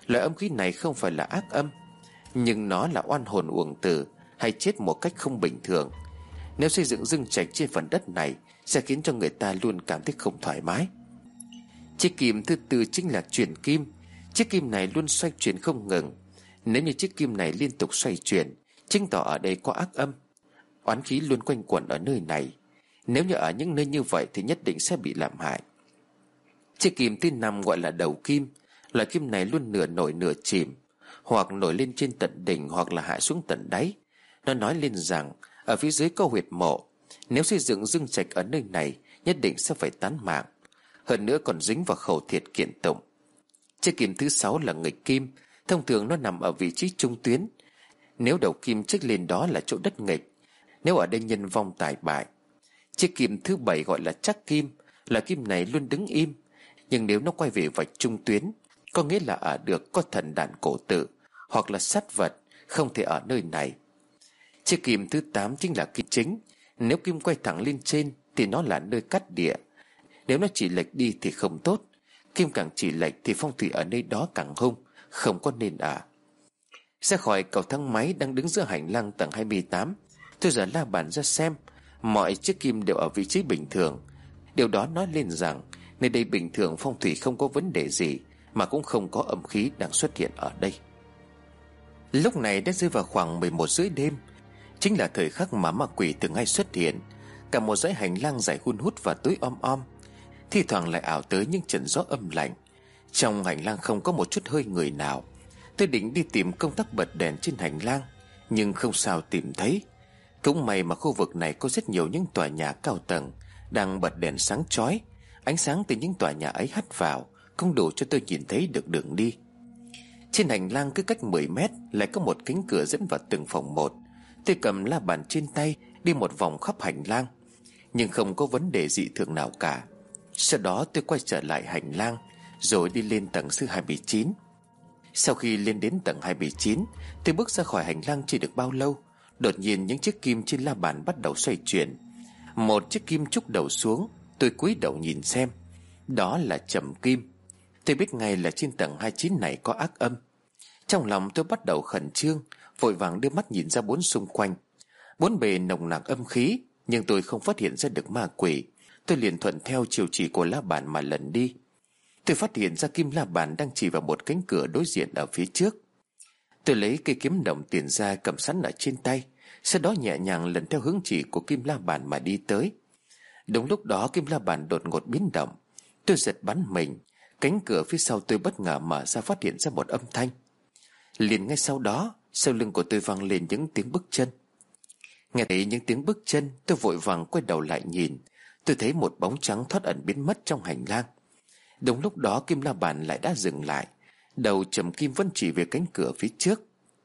Loại âm khí này không phải là ác âm, nhưng nó là oan hồn uổng tử, hay chết một cách không bình thường. Nếu xây dựng rừng trạch trên phần đất này, sẽ khiến cho người ta luôn cảm thấy không thoải mái. Chiếc kim thứ tư chính là chuyển kim. Chiếc kim này luôn xoay chuyển không ngừng. Nếu như chiếc kim này liên tục xoay chuyển, chứng tỏ ở đây có ác âm, oán khí luôn quanh quẩn ở nơi này. Nếu như ở những nơi như vậy thì nhất định sẽ bị làm hại. Chiếc kim thứ năm gọi là đầu kim. Loại kim này luôn nửa nổi nửa chìm, hoặc nổi lên trên tận đỉnh, hoặc là hạ xuống tận đáy. Nó nói lên rằng ở phía dưới có huyệt mộ, nếu xây dựng rừng trạch ở nơi này, nhất định sẽ phải tán mạng. Hơn nữa còn dính vào khẩu thiệt kiện tụng. Chiếc kim thứ sáu là nghịch kim. Thông thường nó nằm ở vị trí trung tuyến. Nếu đầu kim chích lên đó là chỗ đất nghịch, nếu ở đây nhân vong tài bại. Chiếc kim thứ bảy gọi là trắc kim. Là kim này luôn đứng im, nhưng nếu nó quay về vạch trung tuyến, có nghĩa là ở được có thần đàn cổ tự, hoặc là sát vật, không thể ở nơi này. Chiếc kim thứ tám chính là kim chính. Nếu kim quay thẳng lên trên thì nó là nơi cắt địa. Nếu nó chỉ lệch đi thì không tốt. Kim càng chỉ lệch thì phong thủy ở nơi đó càng hung, không có nên ở. Ra khỏi cầu thang máy đang đứng giữa hành lang tầng hai mươi tám, tôi giờ la bàn ra xem. Mọi chiếc kim đều ở vị trí bình thường. Điều đó nói lên rằng nơi đây bình thường, phong thủy không có vấn đề gì, mà cũng không có âm khí đang xuất hiện ở đây. Lúc này đã rơi vào khoảng mười một rưỡi đêm, chính là thời khắc mà ma quỷ thường hay xuất hiện. Cả một dãy hành lang dài hun hút và tối om om, thi thoảng lại ảo tới những trận gió âm lạnh. Trong hành lang không có một chút hơi người nào. Tôi định đi tìm công tắc bật đèn trên hành lang, nhưng không sao tìm thấy. Cũng may mà khu vực này có rất nhiều những tòa nhà cao tầng đang bật đèn sáng chói. Ánh sáng từ những tòa nhà ấy hắt vào không đủ cho tôi nhìn thấy được đường đi. Trên hành lang cứ cách mười mét lại có một cánh cửa dẫn vào từng phòng một. Tôi cầm la bàn trên tay đi một vòng khắp hành lang, nhưng không có vấn đề dị thường nào cả. Sau đó tôi quay trở lại hành lang, rồi đi lên tầng thứ hai mươi chín. Sau khi lên đến tầng hai mươi chín, tôi bước ra khỏi hành lang chưa được bao lâu, đột nhiên những chiếc kim trên la bàn bắt đầu xoay chuyển. Một chiếc kim trúc đầu xuống. Tôi cúi đầu nhìn xem, đó là trầm kim. Tôi biết ngay là trên tầng hai mươi chín này có ác âm. Trong lòng tôi bắt đầu khẩn trương, vội vàng đưa mắt nhìn ra bốn xung quanh. Bốn bề nồng nặc âm khí, nhưng tôi không phát hiện ra được ma quỷ. Tôi liền thuận theo chiều chỉ của la bàn mà lần đi. Tôi phát hiện ra kim la bàn đang chỉ vào một cánh cửa đối diện ở phía trước. Tôi lấy cây kiếm đồng tiền ra cầm sẵn ở trên tay, sau đó nhẹ nhàng lần theo hướng chỉ của kim la bàn mà đi tới. Đúng lúc đó kim la bàn đột ngột biến động. Tôi giật bắn mình. Cánh cửa phía sau tôi bất ngờ mở ra, phát hiện ra một âm thanh. Liền ngay sau đó, sau lưng của tôi vang lên những tiếng bước chân. Nghe thấy những tiếng bước chân, tôi vội vàng quay đầu lại nhìn. Tôi thấy một bóng trắng thoát ẩn biến mất trong hành lang. Đúng lúc đó kim la bàn lại đã dừng lại. Đầu trầm kim vẫn chỉ về cánh cửa phía trước.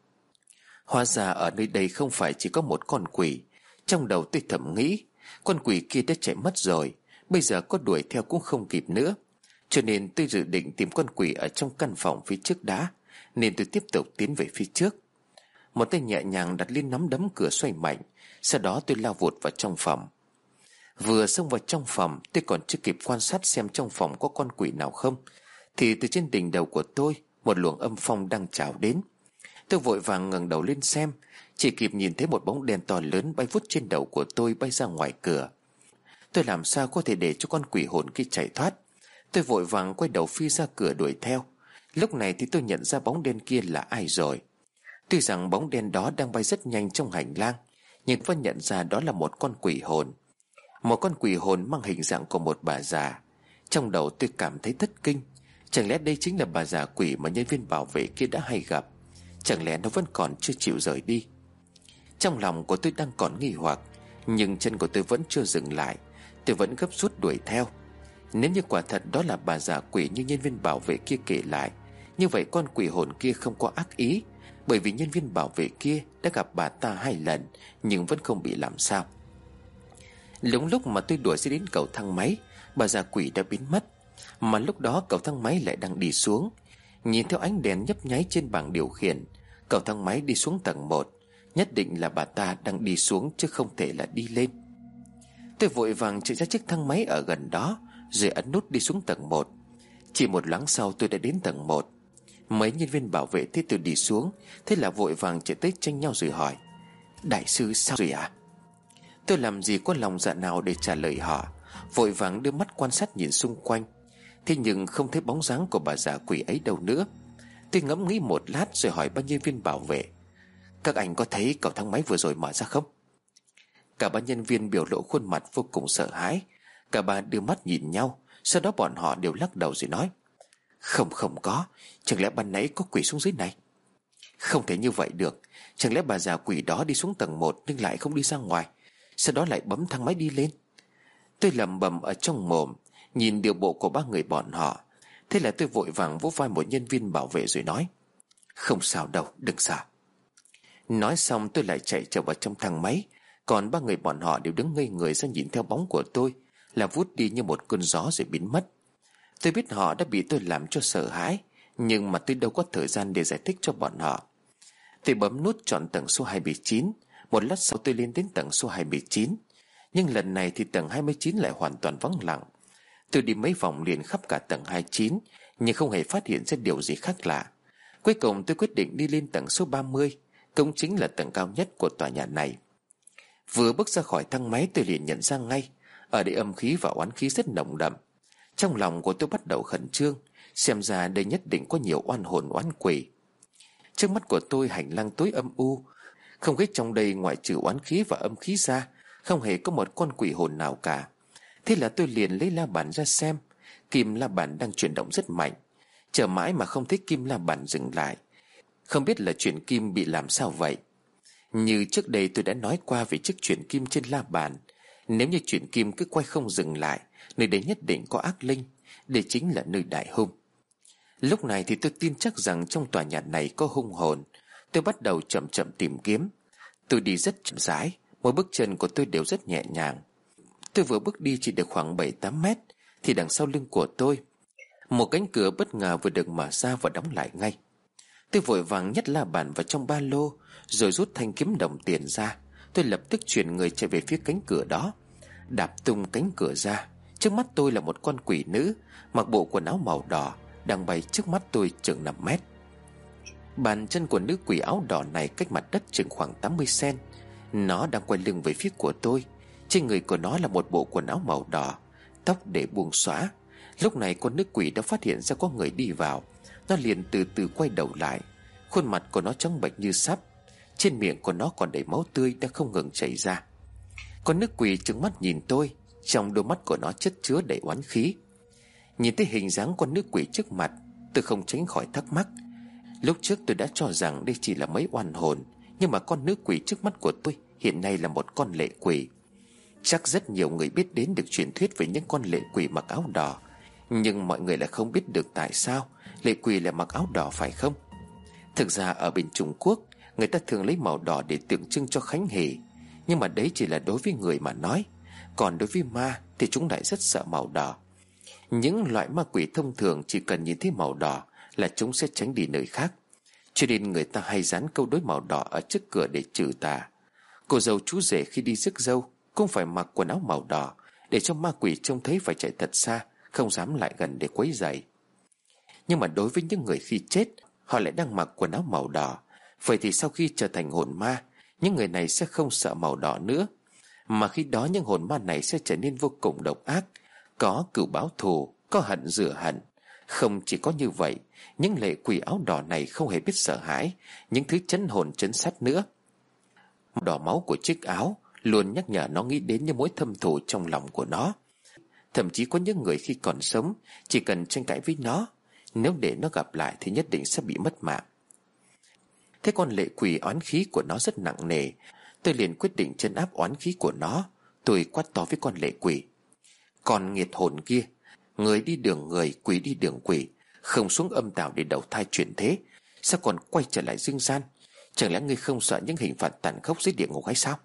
Hóa ra ở nơi đây không phải chỉ có một con quỷ. Trong đầu tôi thầm nghĩ, con quỷ kia đã chạy mất rồi, bây giờ có đuổi theo cũng không kịp nữa. Cho nên tôi dự định tìm con quỷ ở trong căn phòng phía trước đã, nên tôi tiếp tục tiến về phía trước. Một tay nhẹ nhàng đặt lên nắm đấm cửa xoay mạnh. Sau đó tôi lao vụt vào trong phòng. Vừa xông vào trong phòng, tôi còn chưa kịp quan sát xem trong phòng có con quỷ nào không, thì từ trên đỉnh đầu của tôi một luồng âm phong đang trào đến. Tôi vội vàng ngẩng đầu lên xem, chỉ kịp nhìn thấy một bóng đen to lớn bay vút trên đầu của tôi, bay ra ngoài cửa. Tôi làm sao có thể để cho con quỷ hồn kia chạy thoát. Tôi vội vàng quay đầu phi ra cửa đuổi theo. Lúc này thì tôi nhận ra bóng đen kia là ai rồi. Tuy rằng bóng đen đó đang bay rất nhanh trong hành lang, nhưng vẫn nhận ra đó là một con quỷ hồn. Một con quỷ hồn mang hình dạng của một bà già. Trong đầu tôi cảm thấy thất kinh. Chẳng lẽ đây chính là bà già quỷ mà nhân viên bảo vệ kia đã hay gặp? Chẳng lẽ nó vẫn còn chưa chịu rời đi? Trong lòng của tôi đang còn nghi hoặc, nhưng chân của tôi vẫn chưa dừng lại. Tôi vẫn gấp rút đuổi theo. Nếu như quả thật đó là bà già quỷ như nhân viên bảo vệ kia kể lại, như vậy con quỷ hồn kia không có ác ý, bởi vì nhân viên bảo vệ kia đã gặp bà ta hai lần nhưng vẫn không bị làm sao. Đúng lúc mà tôi đuổi sẽ đến cầu thang máy, bà già quỷ đã biến mất. Mà lúc đó cầu thang máy lại đang đi xuống. Nhìn theo ánh đèn nhấp nháy trên bảng điều khiển, cầu thang máy đi xuống tầng một. Nhất định là bà ta đang đi xuống chứ không thể là đi lên. Tôi vội vàng chạy ra chiếc thang máy ở gần đó, rồi ấn nút đi xuống tầng một. Chỉ một loáng sau tôi đã đến tầng một. Mấy nhân viên bảo vệ thấy tôi đi xuống, thế là vội vàng chạy tới tranh nhau rồi hỏi: Đại sư sao rồi ạ? À? Tôi làm gì có lòng dạ nào để trả lời họ, vội vàng đưa mắt quan sát nhìn xung quanh. Thế nhưng không thấy bóng dáng của bà già quỷ ấy đâu nữa. Tôi ngẫm nghĩ một lát rồi hỏi ba nhân viên bảo vệ: Các anh có thấy cầu thang máy vừa rồi mở ra không? Cả ba nhân viên biểu lộ khuôn mặt vô cùng sợ hãi. Cả ba đưa mắt nhìn nhau, sau đó bọn họ đều lắc đầu rồi nói: Không không có, chẳng lẽ ban nãy có quỷ xuống dưới này? Không thể như vậy được. Chẳng lẽ bà già quỷ đó đi xuống tầng một nhưng lại không đi ra ngoài, sau đó lại bấm thang máy đi lên? Tôi lẩm bẩm ở trong mồm, nhìn điều bộ của ba người bọn họ. Thế là tôi vội vàng vỗ vai một nhân viên bảo vệ rồi nói: Không sao đâu, đừng sợ. Nói xong tôi lại chạy trở vào trong thang máy. Còn ba người bọn họ đều đứng ngây người ra nhìn theo bóng của tôi, là vút đi như một cơn gió rồi biến mất. Tôi biết họ đã bị tôi làm cho sợ hãi, nhưng mà tôi đâu có thời gian để giải thích cho bọn họ. Tôi bấm nút chọn tầng số hai mươi chín. Một lát sau tôi lên đến tầng số hai mươi chín. Nhưng lần này thì tầng hai mươi chín lại hoàn toàn vắng lặng. Tôi đi mấy vòng liền khắp cả tầng hai mươi chín, nhưng không hề phát hiện ra điều gì khác lạ. Cuối cùng tôi quyết định đi lên tầng số ba mươi, cũng chính là tầng cao nhất của tòa nhà này. Vừa bước ra khỏi thang máy tôi liền nhận ra ngay, ở đây âm khí và oán khí rất nồng đậm. Trong lòng của tôi bắt đầu khẩn trương, xem ra đây nhất định có nhiều oan hồn oán quỷ. Trước mắt của tôi hành lang tối âm u, không khí trong đây ngoại trừ oán khí và âm khí ra, không hề có một con quỷ hồn nào cả. Thế là tôi liền lấy la bàn ra xem. Kim la bàn đang chuyển động rất mạnh. Chờ mãi mà không thấy kim la bàn dừng lại. Không biết là chuyển kim bị làm sao vậy. Như trước đây tôi đã nói qua về chiếc chuyển kim trên la bàn. Nếu như chuyển kim cứ quay không dừng lại, nơi đấy nhất định có ác linh. Đây chính là nơi đại hung. Lúc này thì tôi tin chắc rằng trong tòa nhà này có hung hồn. Tôi bắt đầu chậm chậm tìm kiếm. Tôi đi rất chậm rãi, mỗi bước chân của tôi đều rất nhẹ nhàng. Tôi vừa bước đi chỉ được khoảng bảy tám mét, thì đằng sau lưng của tôi, một cánh cửa bất ngờ vừa được mở ra và đóng lại ngay. Tôi vội vàng nhét la bàn vào trong ba lô, rồi rút thanh kiếm đồng tiền ra. Tôi lập tức chuyển người chạy về phía cánh cửa đó, đạp tung cánh cửa ra. Trước mắt tôi là một con quỷ nữ, mặc bộ quần áo màu đỏ, đang bay trước mắt tôi chừng năm mét. Bàn chân của nữ quỷ áo đỏ này cách mặt đất chừng khoảng tám mươi xăng-ti-mét. Nó đang quay lưng về phía của tôi. Trên người của nó là một bộ quần áo màu đỏ, tóc để buông xõa. Lúc này con nữ quỷ đã phát hiện ra có người đi vào. Nó liền từ từ quay đầu lại. Khuôn mặt của nó trắng bệch như sắp. Trên miệng của nó còn đầy máu tươi đang không ngừng chảy ra. Con nữ quỷ trừng mắt nhìn tôi, trong đôi mắt của nó chất chứa đầy oán khí. Nhìn thấy hình dáng con nữ quỷ trước mặt, tôi không tránh khỏi thắc mắc. Lúc trước tôi đã cho rằng đây chỉ là mấy oan hồn, nhưng mà con nữ quỷ trước mắt của tôi hiện nay là một con lệ quỷ. Chắc rất nhiều người biết đến được truyền thuyết về những con lệ quỷ mặc áo đỏ, nhưng mọi người lại không biết được tại sao lệ quỷ lại mặc áo đỏ, phải không? Thực ra ở bên Trung Quốc, người ta thường lấy màu đỏ để tượng trưng cho khánh hỷ. Nhưng mà đấy chỉ là đối với người mà nói. Còn đối với ma thì chúng lại rất sợ màu đỏ. Những loại ma quỷ thông thường chỉ cần nhìn thấy màu đỏ là chúng sẽ tránh đi nơi khác. Cho nên người ta hay dán câu đối màu đỏ ở trước cửa để trừ tà. Cô dâu chú rể khi đi rước dâu cũng phải mặc quần áo màu đỏ, để cho ma quỷ trông thấy phải chạy thật xa, không dám lại gần để quấy rầy. Nhưng mà đối với những người khi chết, họ lại đang mặc quần áo màu đỏ. Vậy thì sau khi trở thành hồn ma, những người này sẽ không sợ màu đỏ nữa. Mà khi đó những hồn ma này sẽ trở nên vô cùng độc ác, có cừu báo thù, có hận rửa hận. Không chỉ có như vậy, những lệ quỷ áo đỏ này không hề biết sợ hãi những thứ chấn hồn chấn sát nữa. Đỏ máu của chiếc áo luôn nhắc nhở nó nghĩ đến những mối thâm thù trong lòng của nó. Thậm chí có những người khi còn sống, chỉ cần tranh cãi với nó, nếu để nó gặp lại thì nhất định sẽ bị mất mạng. Thế con lệ quỷ oán khí của nó rất nặng nề. Tôi liền quyết định trấn áp oán khí của nó. Tôi quát to với con lệ quỷ: Con nghiệt hồn kia, người đi đường người, quỷ đi đường quỷ, không xuống âm tào để đầu thai chuyển thế, sao còn quay trở lại dương gian? Chẳng lẽ ngươi không sợ những hình phạt tàn khốc dưới địa ngục hay sao?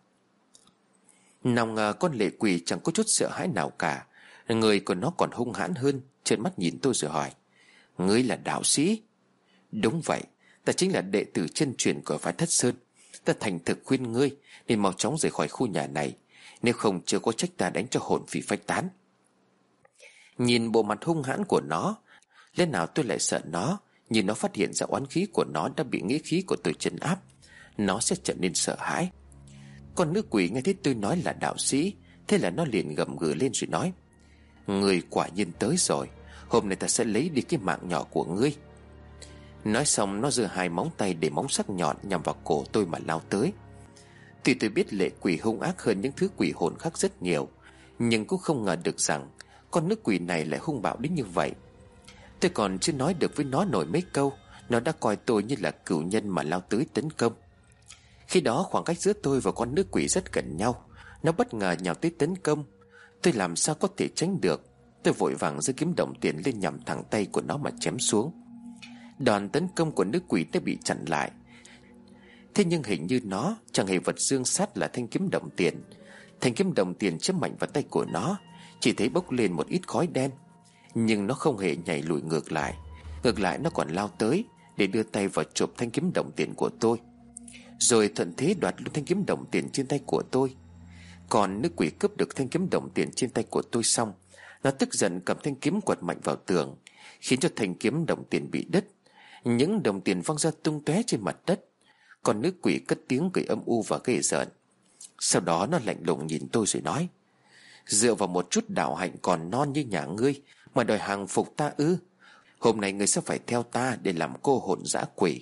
Nào ngờ con lệ quỷ chẳng có chút sợ hãi nào cả. Người của nó còn hung hãn hơn, trợn mắt nhìn tôi rồi hỏi: Ngươi là đạo sĩ? Đúng vậy, ta chính là đệ tử chân truyền của phái Thất Sơn. Ta thành thực khuyên ngươi nên mau chóng rời khỏi khu nhà này, nếu không chưa có trách ta đánh cho hồn phi phách tán. Nhìn bộ mặt hung hãn của nó, lẽ nào tôi lại sợ nó, Nhưng nó phát hiện ra oán khí của nó đã bị nghĩa khí của tôi trấn áp, nó sẽ trở nên sợ hãi. Con nữ quỷ nghe thấy tôi nói là đạo sĩ, thế là nó liền gầm gừ lên rồi nói: Người quả nhiên tới rồi, hôm nay ta sẽ lấy đi cái mạng nhỏ của ngươi. Nói xong nó giơ hai móng tay để móng sắc nhọn nhằm vào cổ tôi mà lao tới. Tuy tôi biết lệ quỷ hung ác hơn những thứ quỷ hồn khác rất nhiều, nhưng cũng không ngờ được rằng con nữ quỷ này lại hung bạo đến như vậy. Tôi còn chưa nói được với nó nổi mấy câu, nó đã coi tôi như là cửu nhân mà lao tới tấn công. Khi đó khoảng cách giữa tôi và con nữ quỷ rất gần nhau, nó bất ngờ nhào tới tấn công. Tôi làm sao có thể tránh được. Tôi vội vàng giơ kiếm đồng tiền lên nhằm thẳng tay của nó mà chém xuống. Đòn tấn công của nữ quỷ đã bị chặn lại. Thế nhưng hình như nó chẳng hề vật dương sát là thanh kiếm đồng tiền. Thanh kiếm đồng tiền chém mạnh vào tay của nó, chỉ thấy bốc lên một ít khói đen. Nhưng nó không hề nhảy lùi ngược lại. Ngược lại nó còn lao tới để đưa tay vào chộp thanh kiếm đồng tiền của tôi, rồi thuận thế đoạt luôn thanh kiếm đồng tiền trên tay của tôi. Còn nữ quỷ cướp được thanh kiếm đồng tiền trên tay của tôi xong, nó tức giận cầm thanh kiếm quật mạnh vào tường, khiến cho thanh kiếm đồng tiền bị đứt. Những đồng tiền văng ra tung tóe trên mặt đất. Còn nữ quỷ cất tiếng cười âm u và ghê rợn. Sau đó nó lạnh lùng nhìn tôi rồi nói: Dựa vào một chút đạo hạnh còn non như nhà ngươi mà đòi hàng phục ta ư? Hôm nay ngươi sẽ phải theo ta để làm cô hồn dã quỷ.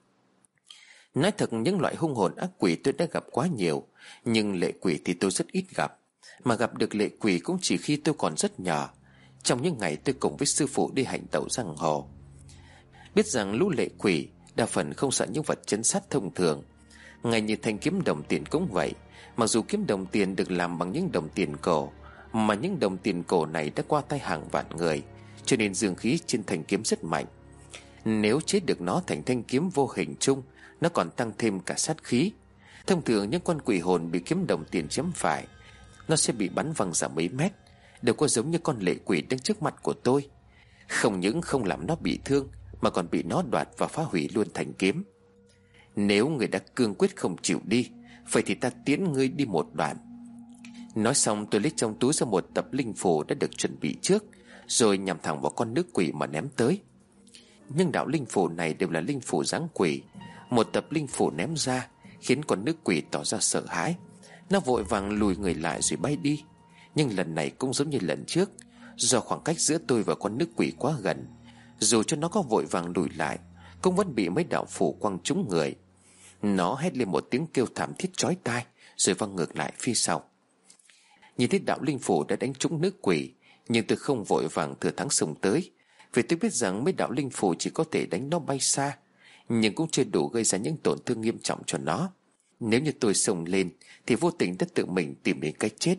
Nói thật, những loại hung hồn ác quỷ tôi đã gặp quá nhiều, nhưng lệ quỷ thì tôi rất ít gặp. Mà gặp được lệ quỷ cũng chỉ khi tôi còn rất nhỏ, trong những ngày tôi cùng với sư phụ đi hành tẩu giang hồ. Biết rằng lũ lệ quỷ đa phần không sợ những vật chấn sát thông thường. Ngay như thanh kiếm đồng tiền cũng vậy. Mặc dù kiếm đồng tiền được làm bằng những đồng tiền cổ, mà những đồng tiền cổ này đã qua tay hàng vạn người, cho nên dương khí trên thanh kiếm rất mạnh. Nếu chế được nó thành thanh kiếm vô hình chung, nó còn tăng thêm cả sát khí. Thông thường những con quỷ hồn bị kiếm đồng tiền chém phải, nó sẽ bị bắn văng ra mấy mét. Đều có giống như con lệ quỷ đứng trước mặt của tôi. Không những không làm nó bị thương, mà còn bị nó đoạt và phá hủy luôn thanh kiếm. Nếu người đã cương quyết không chịu đi, vậy thì ta tiến ngươi đi một đoạn. Nói xong tôi lấy trong túi ra một tập linh phù đã được chuẩn bị trước, rồi nhằm thẳng vào con nữ quỷ mà ném tới. Nhưng đạo linh phù này đều là linh phù dáng quỷ. Một tập linh phù ném ra khiến con nữ quỷ tỏ ra sợ hãi. Nó vội vàng lùi người lại rồi bay đi. Nhưng lần này cũng giống như lần trước, do khoảng cách giữa tôi và con nữ quỷ quá gần, dù cho nó có vội vàng lùi lại cũng vẫn bị mấy đạo phù quăng trúng người. Nó hét lên một tiếng kêu thảm thiết chói tai, rồi văng ngược lại phía sau. Nhìn thấy đạo linh phù đã đánh trúng nữ quỷ, nhưng tôi không vội vàng thừa thắng xông tới, vì tôi biết rằng mấy đạo linh phù chỉ có thể đánh nó bay xa, nhưng cũng chưa đủ gây ra những tổn thương nghiêm trọng cho nó. Nếu như tôi xông lên thì vô tình đã tự mình tìm đến cái chết.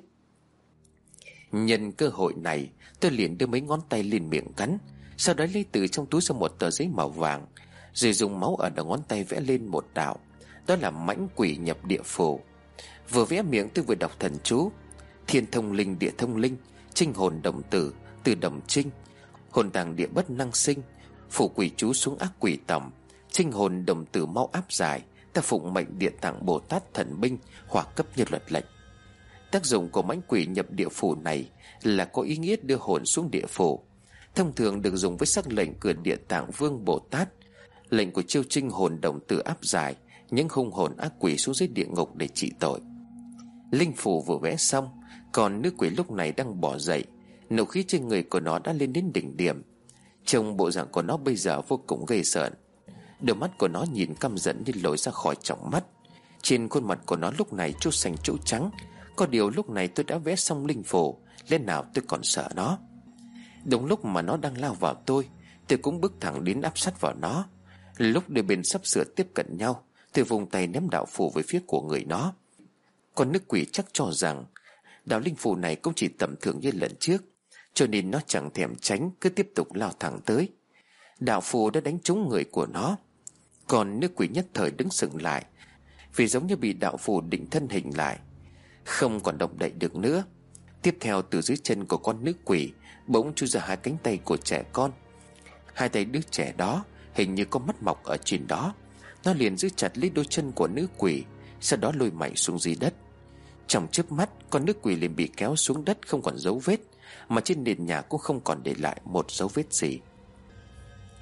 Nhân cơ hội này, tôi liền đưa mấy ngón tay lên miệng cắn, sau đó lấy từ trong túi ra một tờ giấy màu vàng, rồi dùng máu ở đầu ngón tay vẽ lên một đạo, đó là mãnh quỷ nhập địa phù. Vừa vẽ miệng tôi vừa đọc thần chú: Thiên thông linh địa thông linh, trinh hồn đồng tử, từ đồng trinh, hồn tàng địa bất năng sinh, phủ quỷ chú xuống ác quỷ tầm, trinh hồn đồng tử mau áp giải, ta phụng mệnh địa tạng Bồ Tát thần binh, hỏa cấp như luật lệnh. Tác dụng của mãnh quỷ nhập địa phủ này là có ý nghĩa đưa hồn xuống địa phủ, thông thường được dùng với sắc lệnh của địa tạng Vương Bồ Tát, lệnh của chiêu trinh hồn đồng tử áp giải những hung hồn ác quỷ xuống dưới địa ngục để trị tội. Linh phủ vừa vẽ xong, còn nữ quỷ lúc này đang bỏ dậy. Nộ khí trên người của nó đã lên đến đỉnh điểm. Trông bộ dạng của nó bây giờ vô cùng ghê sợ. Đôi mắt của nó nhìn căm giận như lồi ra khỏi tròng mắt. Trên khuôn mặt của nó lúc này chút xanh chút trắng. Có điều lúc này tôi đã vẽ xong linh phủ, lẽ nào tôi còn sợ nó. Đúng lúc mà nó đang lao vào tôi, tôi cũng bước thẳng đến áp sát vào nó. Lúc đôi bên sắp sửa tiếp cận nhau, tôi vùng tay ném đạo phù về phía của người nó. Con nữ quỷ chắc cho rằng đạo linh phù này cũng chỉ tầm thường như lần trước, cho nên nó chẳng thèm tránh, cứ tiếp tục lao thẳng tới. Đạo phù đã đánh trúng người của nó. Còn nữ quỷ nhất thời đứng sững lại, vì giống như bị đạo phù định thân hình lại, không còn động đậy được nữa. Tiếp theo từ dưới chân của con nữ quỷ bỗng chui ra hai cánh tay của trẻ con. Hai tay đứa trẻ đó hình như có mắt mọc ở trên đó. Nó liền giữ chặt lấy đôi chân của nữ quỷ, sau đó lôi mạnh xuống dưới đất. Trong chớp mắt, con nữ quỷ liền bị kéo xuống đất không còn dấu vết, mà trên nền nhà cũng không còn để lại một dấu vết gì.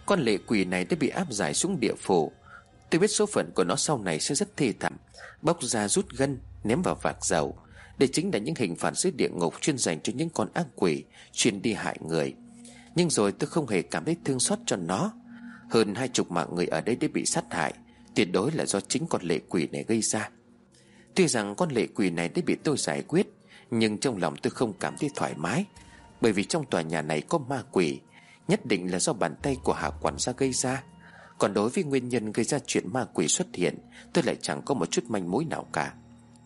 Con lệ quỷ này đã bị áp giải xuống địa phủ. Tôi biết số phận của nó sau này sẽ rất thê thảm, bóc ra rút gân, ném vào vạc dầu. Đây chính là những hình phạt dưới địa ngục chuyên dành cho những con ác quỷ chuyên đi hại người. Nhưng rồi tôi không hề cảm thấy thương xót cho nó. Hơn hai chục mạng người ở đây đã bị sát hại, tuyệt đối là do chính con lệ quỷ này gây ra. Tuy rằng con lệ quỷ này đã bị tôi giải quyết, nhưng trong lòng tôi không cảm thấy thoải mái. Bởi vì trong tòa nhà này có ma quỷ, nhất định là do bàn tay của Hạ quản gia gây ra. Còn đối với nguyên nhân gây ra chuyện ma quỷ xuất hiện, tôi lại chẳng có một chút manh mối nào cả.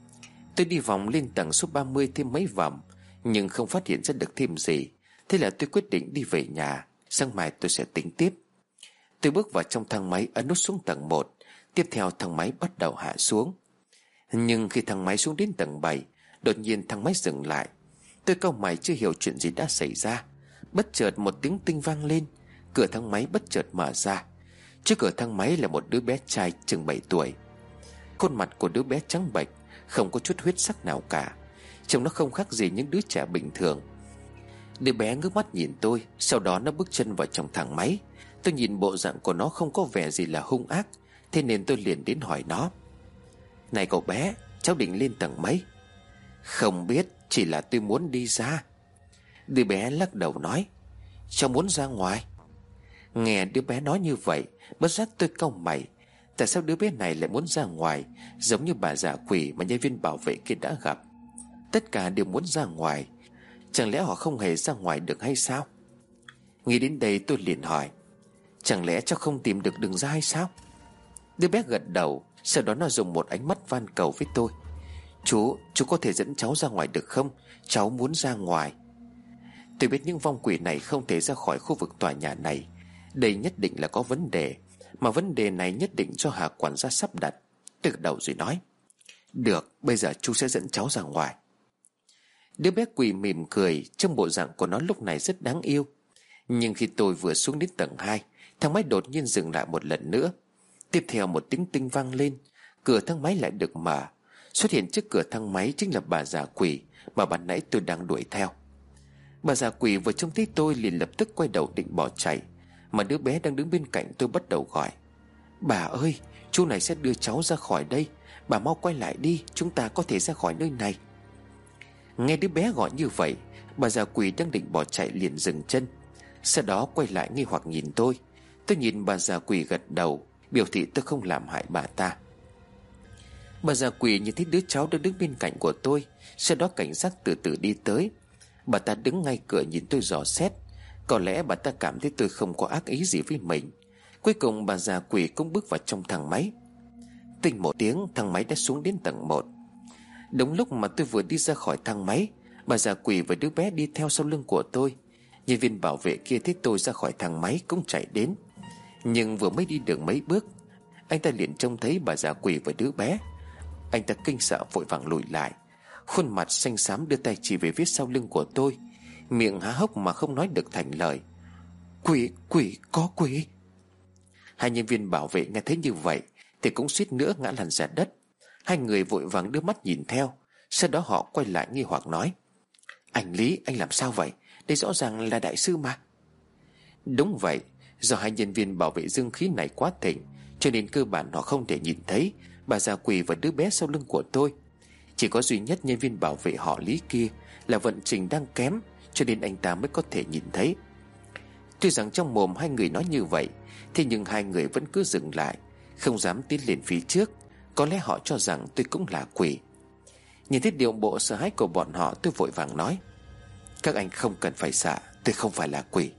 Tôi đi vòng lên tầng số ba mươi thêm mấy vòng, nhưng không phát hiện ra được thêm gì. Thế là tôi quyết định đi về nhà, sáng mai tôi sẽ tính tiếp. Tôi bước vào trong thang máy, ấn nút xuống tầng một. Tiếp theo thang máy bắt đầu hạ xuống. Nhưng khi thang máy xuống đến tầng bảy, đột nhiên thang máy dừng lại. Tôi cau mày chưa hiểu chuyện gì đã xảy ra. Bất chợt một tiếng tinh vang lên, cửa thang máy bất chợt mở ra. Trước cửa thang máy là một đứa bé trai chừng bảy tuổi. Khuôn mặt của đứa bé trắng bệch, không có chút huyết sắc nào cả, trông nó không khác gì những đứa trẻ bình thường. Đứa bé ngước mắt nhìn tôi, sau đó nó bước chân vào trong thang máy. Tôi nhìn bộ dạng của nó không có vẻ gì là hung ác, thế nên tôi liền đến hỏi nó: "Này cậu bé, cháu định lên tầng mấy?" "Không biết, chỉ là tôi muốn đi ra." Đứa bé lắc đầu nói: "Cháu muốn ra ngoài." Nghe đứa bé nói như vậy, bất giác tôi cau mày. Tại sao đứa bé này lại muốn ra ngoài, giống như bà già quỷ mà nhân viên bảo vệ kia đã gặp? Tất cả đều muốn ra ngoài, chẳng lẽ họ không hề ra ngoài được hay sao? Nghĩ đến đây tôi liền hỏi: "Chẳng lẽ cháu không tìm được đường ra hay sao?" Đứa bé gật đầu, sau đó nó dùng một ánh mắt van cầu với tôi: Chú, chú có thể dẫn cháu ra ngoài được không? Cháu muốn ra ngoài." Tôi biết những vong quỷ này không thể ra khỏi khu vực tòa nhà này. Đây nhất định là có vấn đề, mà vấn đề này nhất định do Hạ quản gia sắp đặt. Tôi gật đầu rồi nói: "Được, bây giờ chú sẽ dẫn cháu ra ngoài." Đứa bé quỷ mỉm cười, trong bộ dạng của nó lúc này rất đáng yêu. Nhưng khi tôi vừa xuống đến tầng hai, thang máy đột nhiên dừng lại một lần nữa. Tiếp theo một tiếng tinh vang lên, cửa thang máy lại được mở. Xuất hiện trước cửa thang máy chính là bà già quỷ mà ban nãy tôi đang đuổi theo. Bà già quỷ vừa trông thấy tôi liền lập tức quay đầu định bỏ chạy, mà đứa bé đang đứng bên cạnh tôi bắt đầu gọi: "Bà ơi, chú này sẽ đưa cháu ra khỏi đây. Bà mau quay lại đi, chúng ta có thể ra khỏi nơi này." Nghe đứa bé gọi như vậy, bà già quỷ đang định bỏ chạy liền dừng chân, sau đó quay lại nghi hoặc nhìn tôi. Tôi nhìn bà già quỷ gật đầu, biểu thị tôi không làm hại bà ta. Bà già quỷ nhìn thấy đứa cháu đang đứng bên cạnh của tôi, sau đó cảnh giác từ từ đi tới. Bà ta đứng ngay cửa nhìn tôi dò xét. Có lẽ bà ta cảm thấy tôi không có ác ý gì với mình. Cuối cùng bà già quỷ cũng bước vào trong thang máy. Tinh một tiếng, thang máy đã xuống đến tầng một. Đúng lúc mà tôi vừa đi ra khỏi thang máy, bà già quỷ và đứa bé đi theo sau lưng của tôi. Nhân viên bảo vệ kia thấy tôi ra khỏi thang máy cũng chạy đến. Nhưng vừa mới đi được mấy bước, anh ta liền trông thấy bà già quỷ và đứa bé. Anh ta kinh sợ vội vàng lùi lại, khuôn mặt xanh xám đưa tay chỉ về phía sau lưng của tôi, miệng há hốc mà không nói được thành lời: "Quỷ, quỷ, có quỷ." Hai nhân viên bảo vệ nghe thấy như vậy thì cũng suýt nữa ngã lăn ra đất. Hai người vội vàng đưa mắt nhìn theo, sau đó họ quay lại nghi hoặc nói: "Anh Lý, anh làm sao vậy? Đây rõ ràng là đại sư mà." Đúng vậy, do hai nhân viên bảo vệ dương khí này quá thịnh, cho nên cơ bản họ không thể nhìn thấy bà già quỷ và đứa bé sau lưng của tôi. Chỉ có duy nhất nhân viên bảo vệ họ Lý kia là vận trình đang kém, cho nên anh ta mới có thể nhìn thấy. Tuy rằng trong mồm hai người nói như vậy, thế nhưng hai người vẫn cứ dừng lại, không dám tiến lên phía trước. Có lẽ họ cho rằng tôi cũng là quỷ. Nhìn thấy điệu bộ sợ hãi của bọn họ, tôi vội vàng nói: "Các anh không cần phải sợ, tôi không phải là quỷ."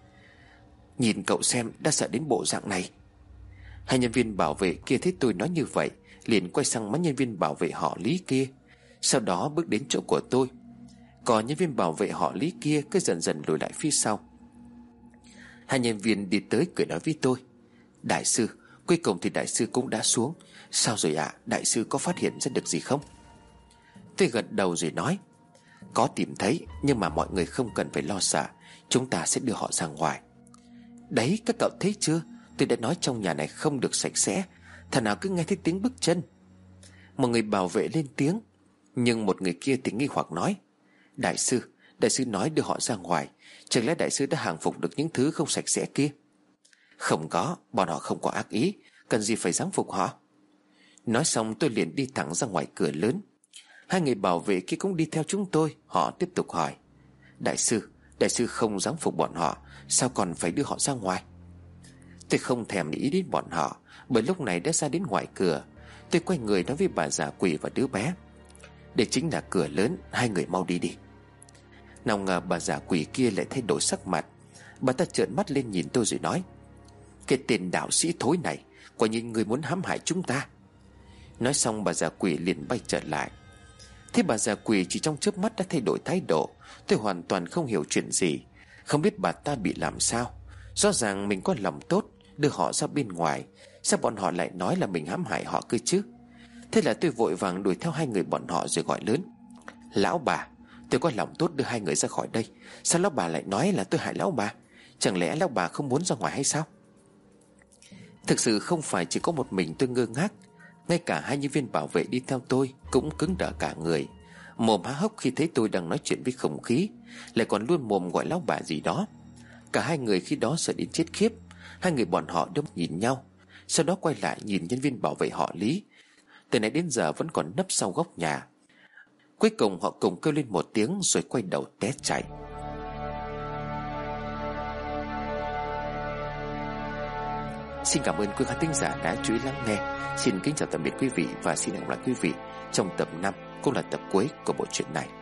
"Nhìn cậu xem, đã sợ đến bộ dạng này." Hai nhân viên bảo vệ kia thấy tôi nói như vậy liền quay sang mấy nhân viên bảo vệ họ Lý kia, sau đó bước đến chỗ của tôi. Còn nhân viên bảo vệ họ Lý kia cứ dần dần lùi lại phía sau. Hai nhân viên đi tới cười nói với tôi: "Đại sư, cuối cùng thì đại sư cũng đã xuống. Sao rồi ạ? À? Đại sư có phát hiện ra được gì không?" Tôi gật đầu rồi nói: "Có tìm thấy, nhưng mà mọi người không cần phải lo sợ, chúng ta sẽ đưa họ ra ngoài." "Đấy, các cậu thấy chưa? Tôi đã nói trong nhà này không được sạch sẽ, thằng nào cứ nghe thấy tiếng bước chân." Một người bảo vệ lên tiếng, nhưng một người kia thì nghi hoặc nói: "Đại sư, đại sư nói đưa họ ra ngoài, chẳng lẽ đại sư đã hàng phục được những thứ không sạch sẽ kia?" Không có, bọn họ không có ác ý, cần gì phải giáng phục họ. Nói xong tôi liền đi thẳng ra ngoài cửa lớn. Hai người bảo vệ kia cũng đi theo chúng tôi. Họ tiếp tục hỏi: Đại sư, đại sư không giáng phục bọn họ, sao còn phải đưa họ ra ngoài? Tôi không thèm nghĩ đến bọn họ, bởi lúc này đã ra đến ngoài cửa. Tôi quay người nói với bà già quỷ và đứa bé: Đây chính là cửa lớn, hai người mau đi đi. Nào ngờ bà già quỷ kia lại thay đổi sắc mặt. Bà ta trợn mắt lên nhìn tôi rồi nói: Cái tên đạo sĩ thối này, quả nhiên người muốn hãm hại chúng ta. Nói xong bà già quỷ liền bay trở lại. Thế bà già quỷ chỉ trong chớp mắt đã thay đổi thái độ. Tôi hoàn toàn không hiểu chuyện gì. Không biết bà ta bị làm sao. Rõ ràng mình có lòng tốt đưa họ ra bên ngoài, sao bọn họ lại nói là mình hãm hại họ cơ chứ? Thế là tôi vội vàng đuổi theo hai người bọn họ rồi gọi lớn: Lão bà, tôi có lòng tốt đưa hai người ra khỏi đây, sao lão bà lại nói là tôi hại lão bà? Chẳng lẽ lão bà không muốn ra ngoài hay sao? Thực sự không phải chỉ có một mình tôi ngơ ngác. Ngay cả hai nhân viên bảo vệ đi theo tôi cũng cứng đờ cả người, mồm há hốc khi thấy tôi đang nói chuyện với không khí, lại còn luôn mồm gọi lão bà gì đó. Cả hai người khi đó sợ đến chết khiếp. Hai người bọn họ đâm nhìn nhau, sau đó quay lại nhìn nhân viên bảo vệ họ Lý, từ nãy đến giờ vẫn còn nấp sau góc nhà. Cuối cùng họ cùng kêu lên một tiếng rồi quay đầu té chạy. Xin cảm ơn quý khán thính giả đã chú ý lắng nghe. Xin kính chào tạm biệt quý vị và xin hẹn gặp lại quý vị trong tập năm cũng là tập cuối của bộ truyện này.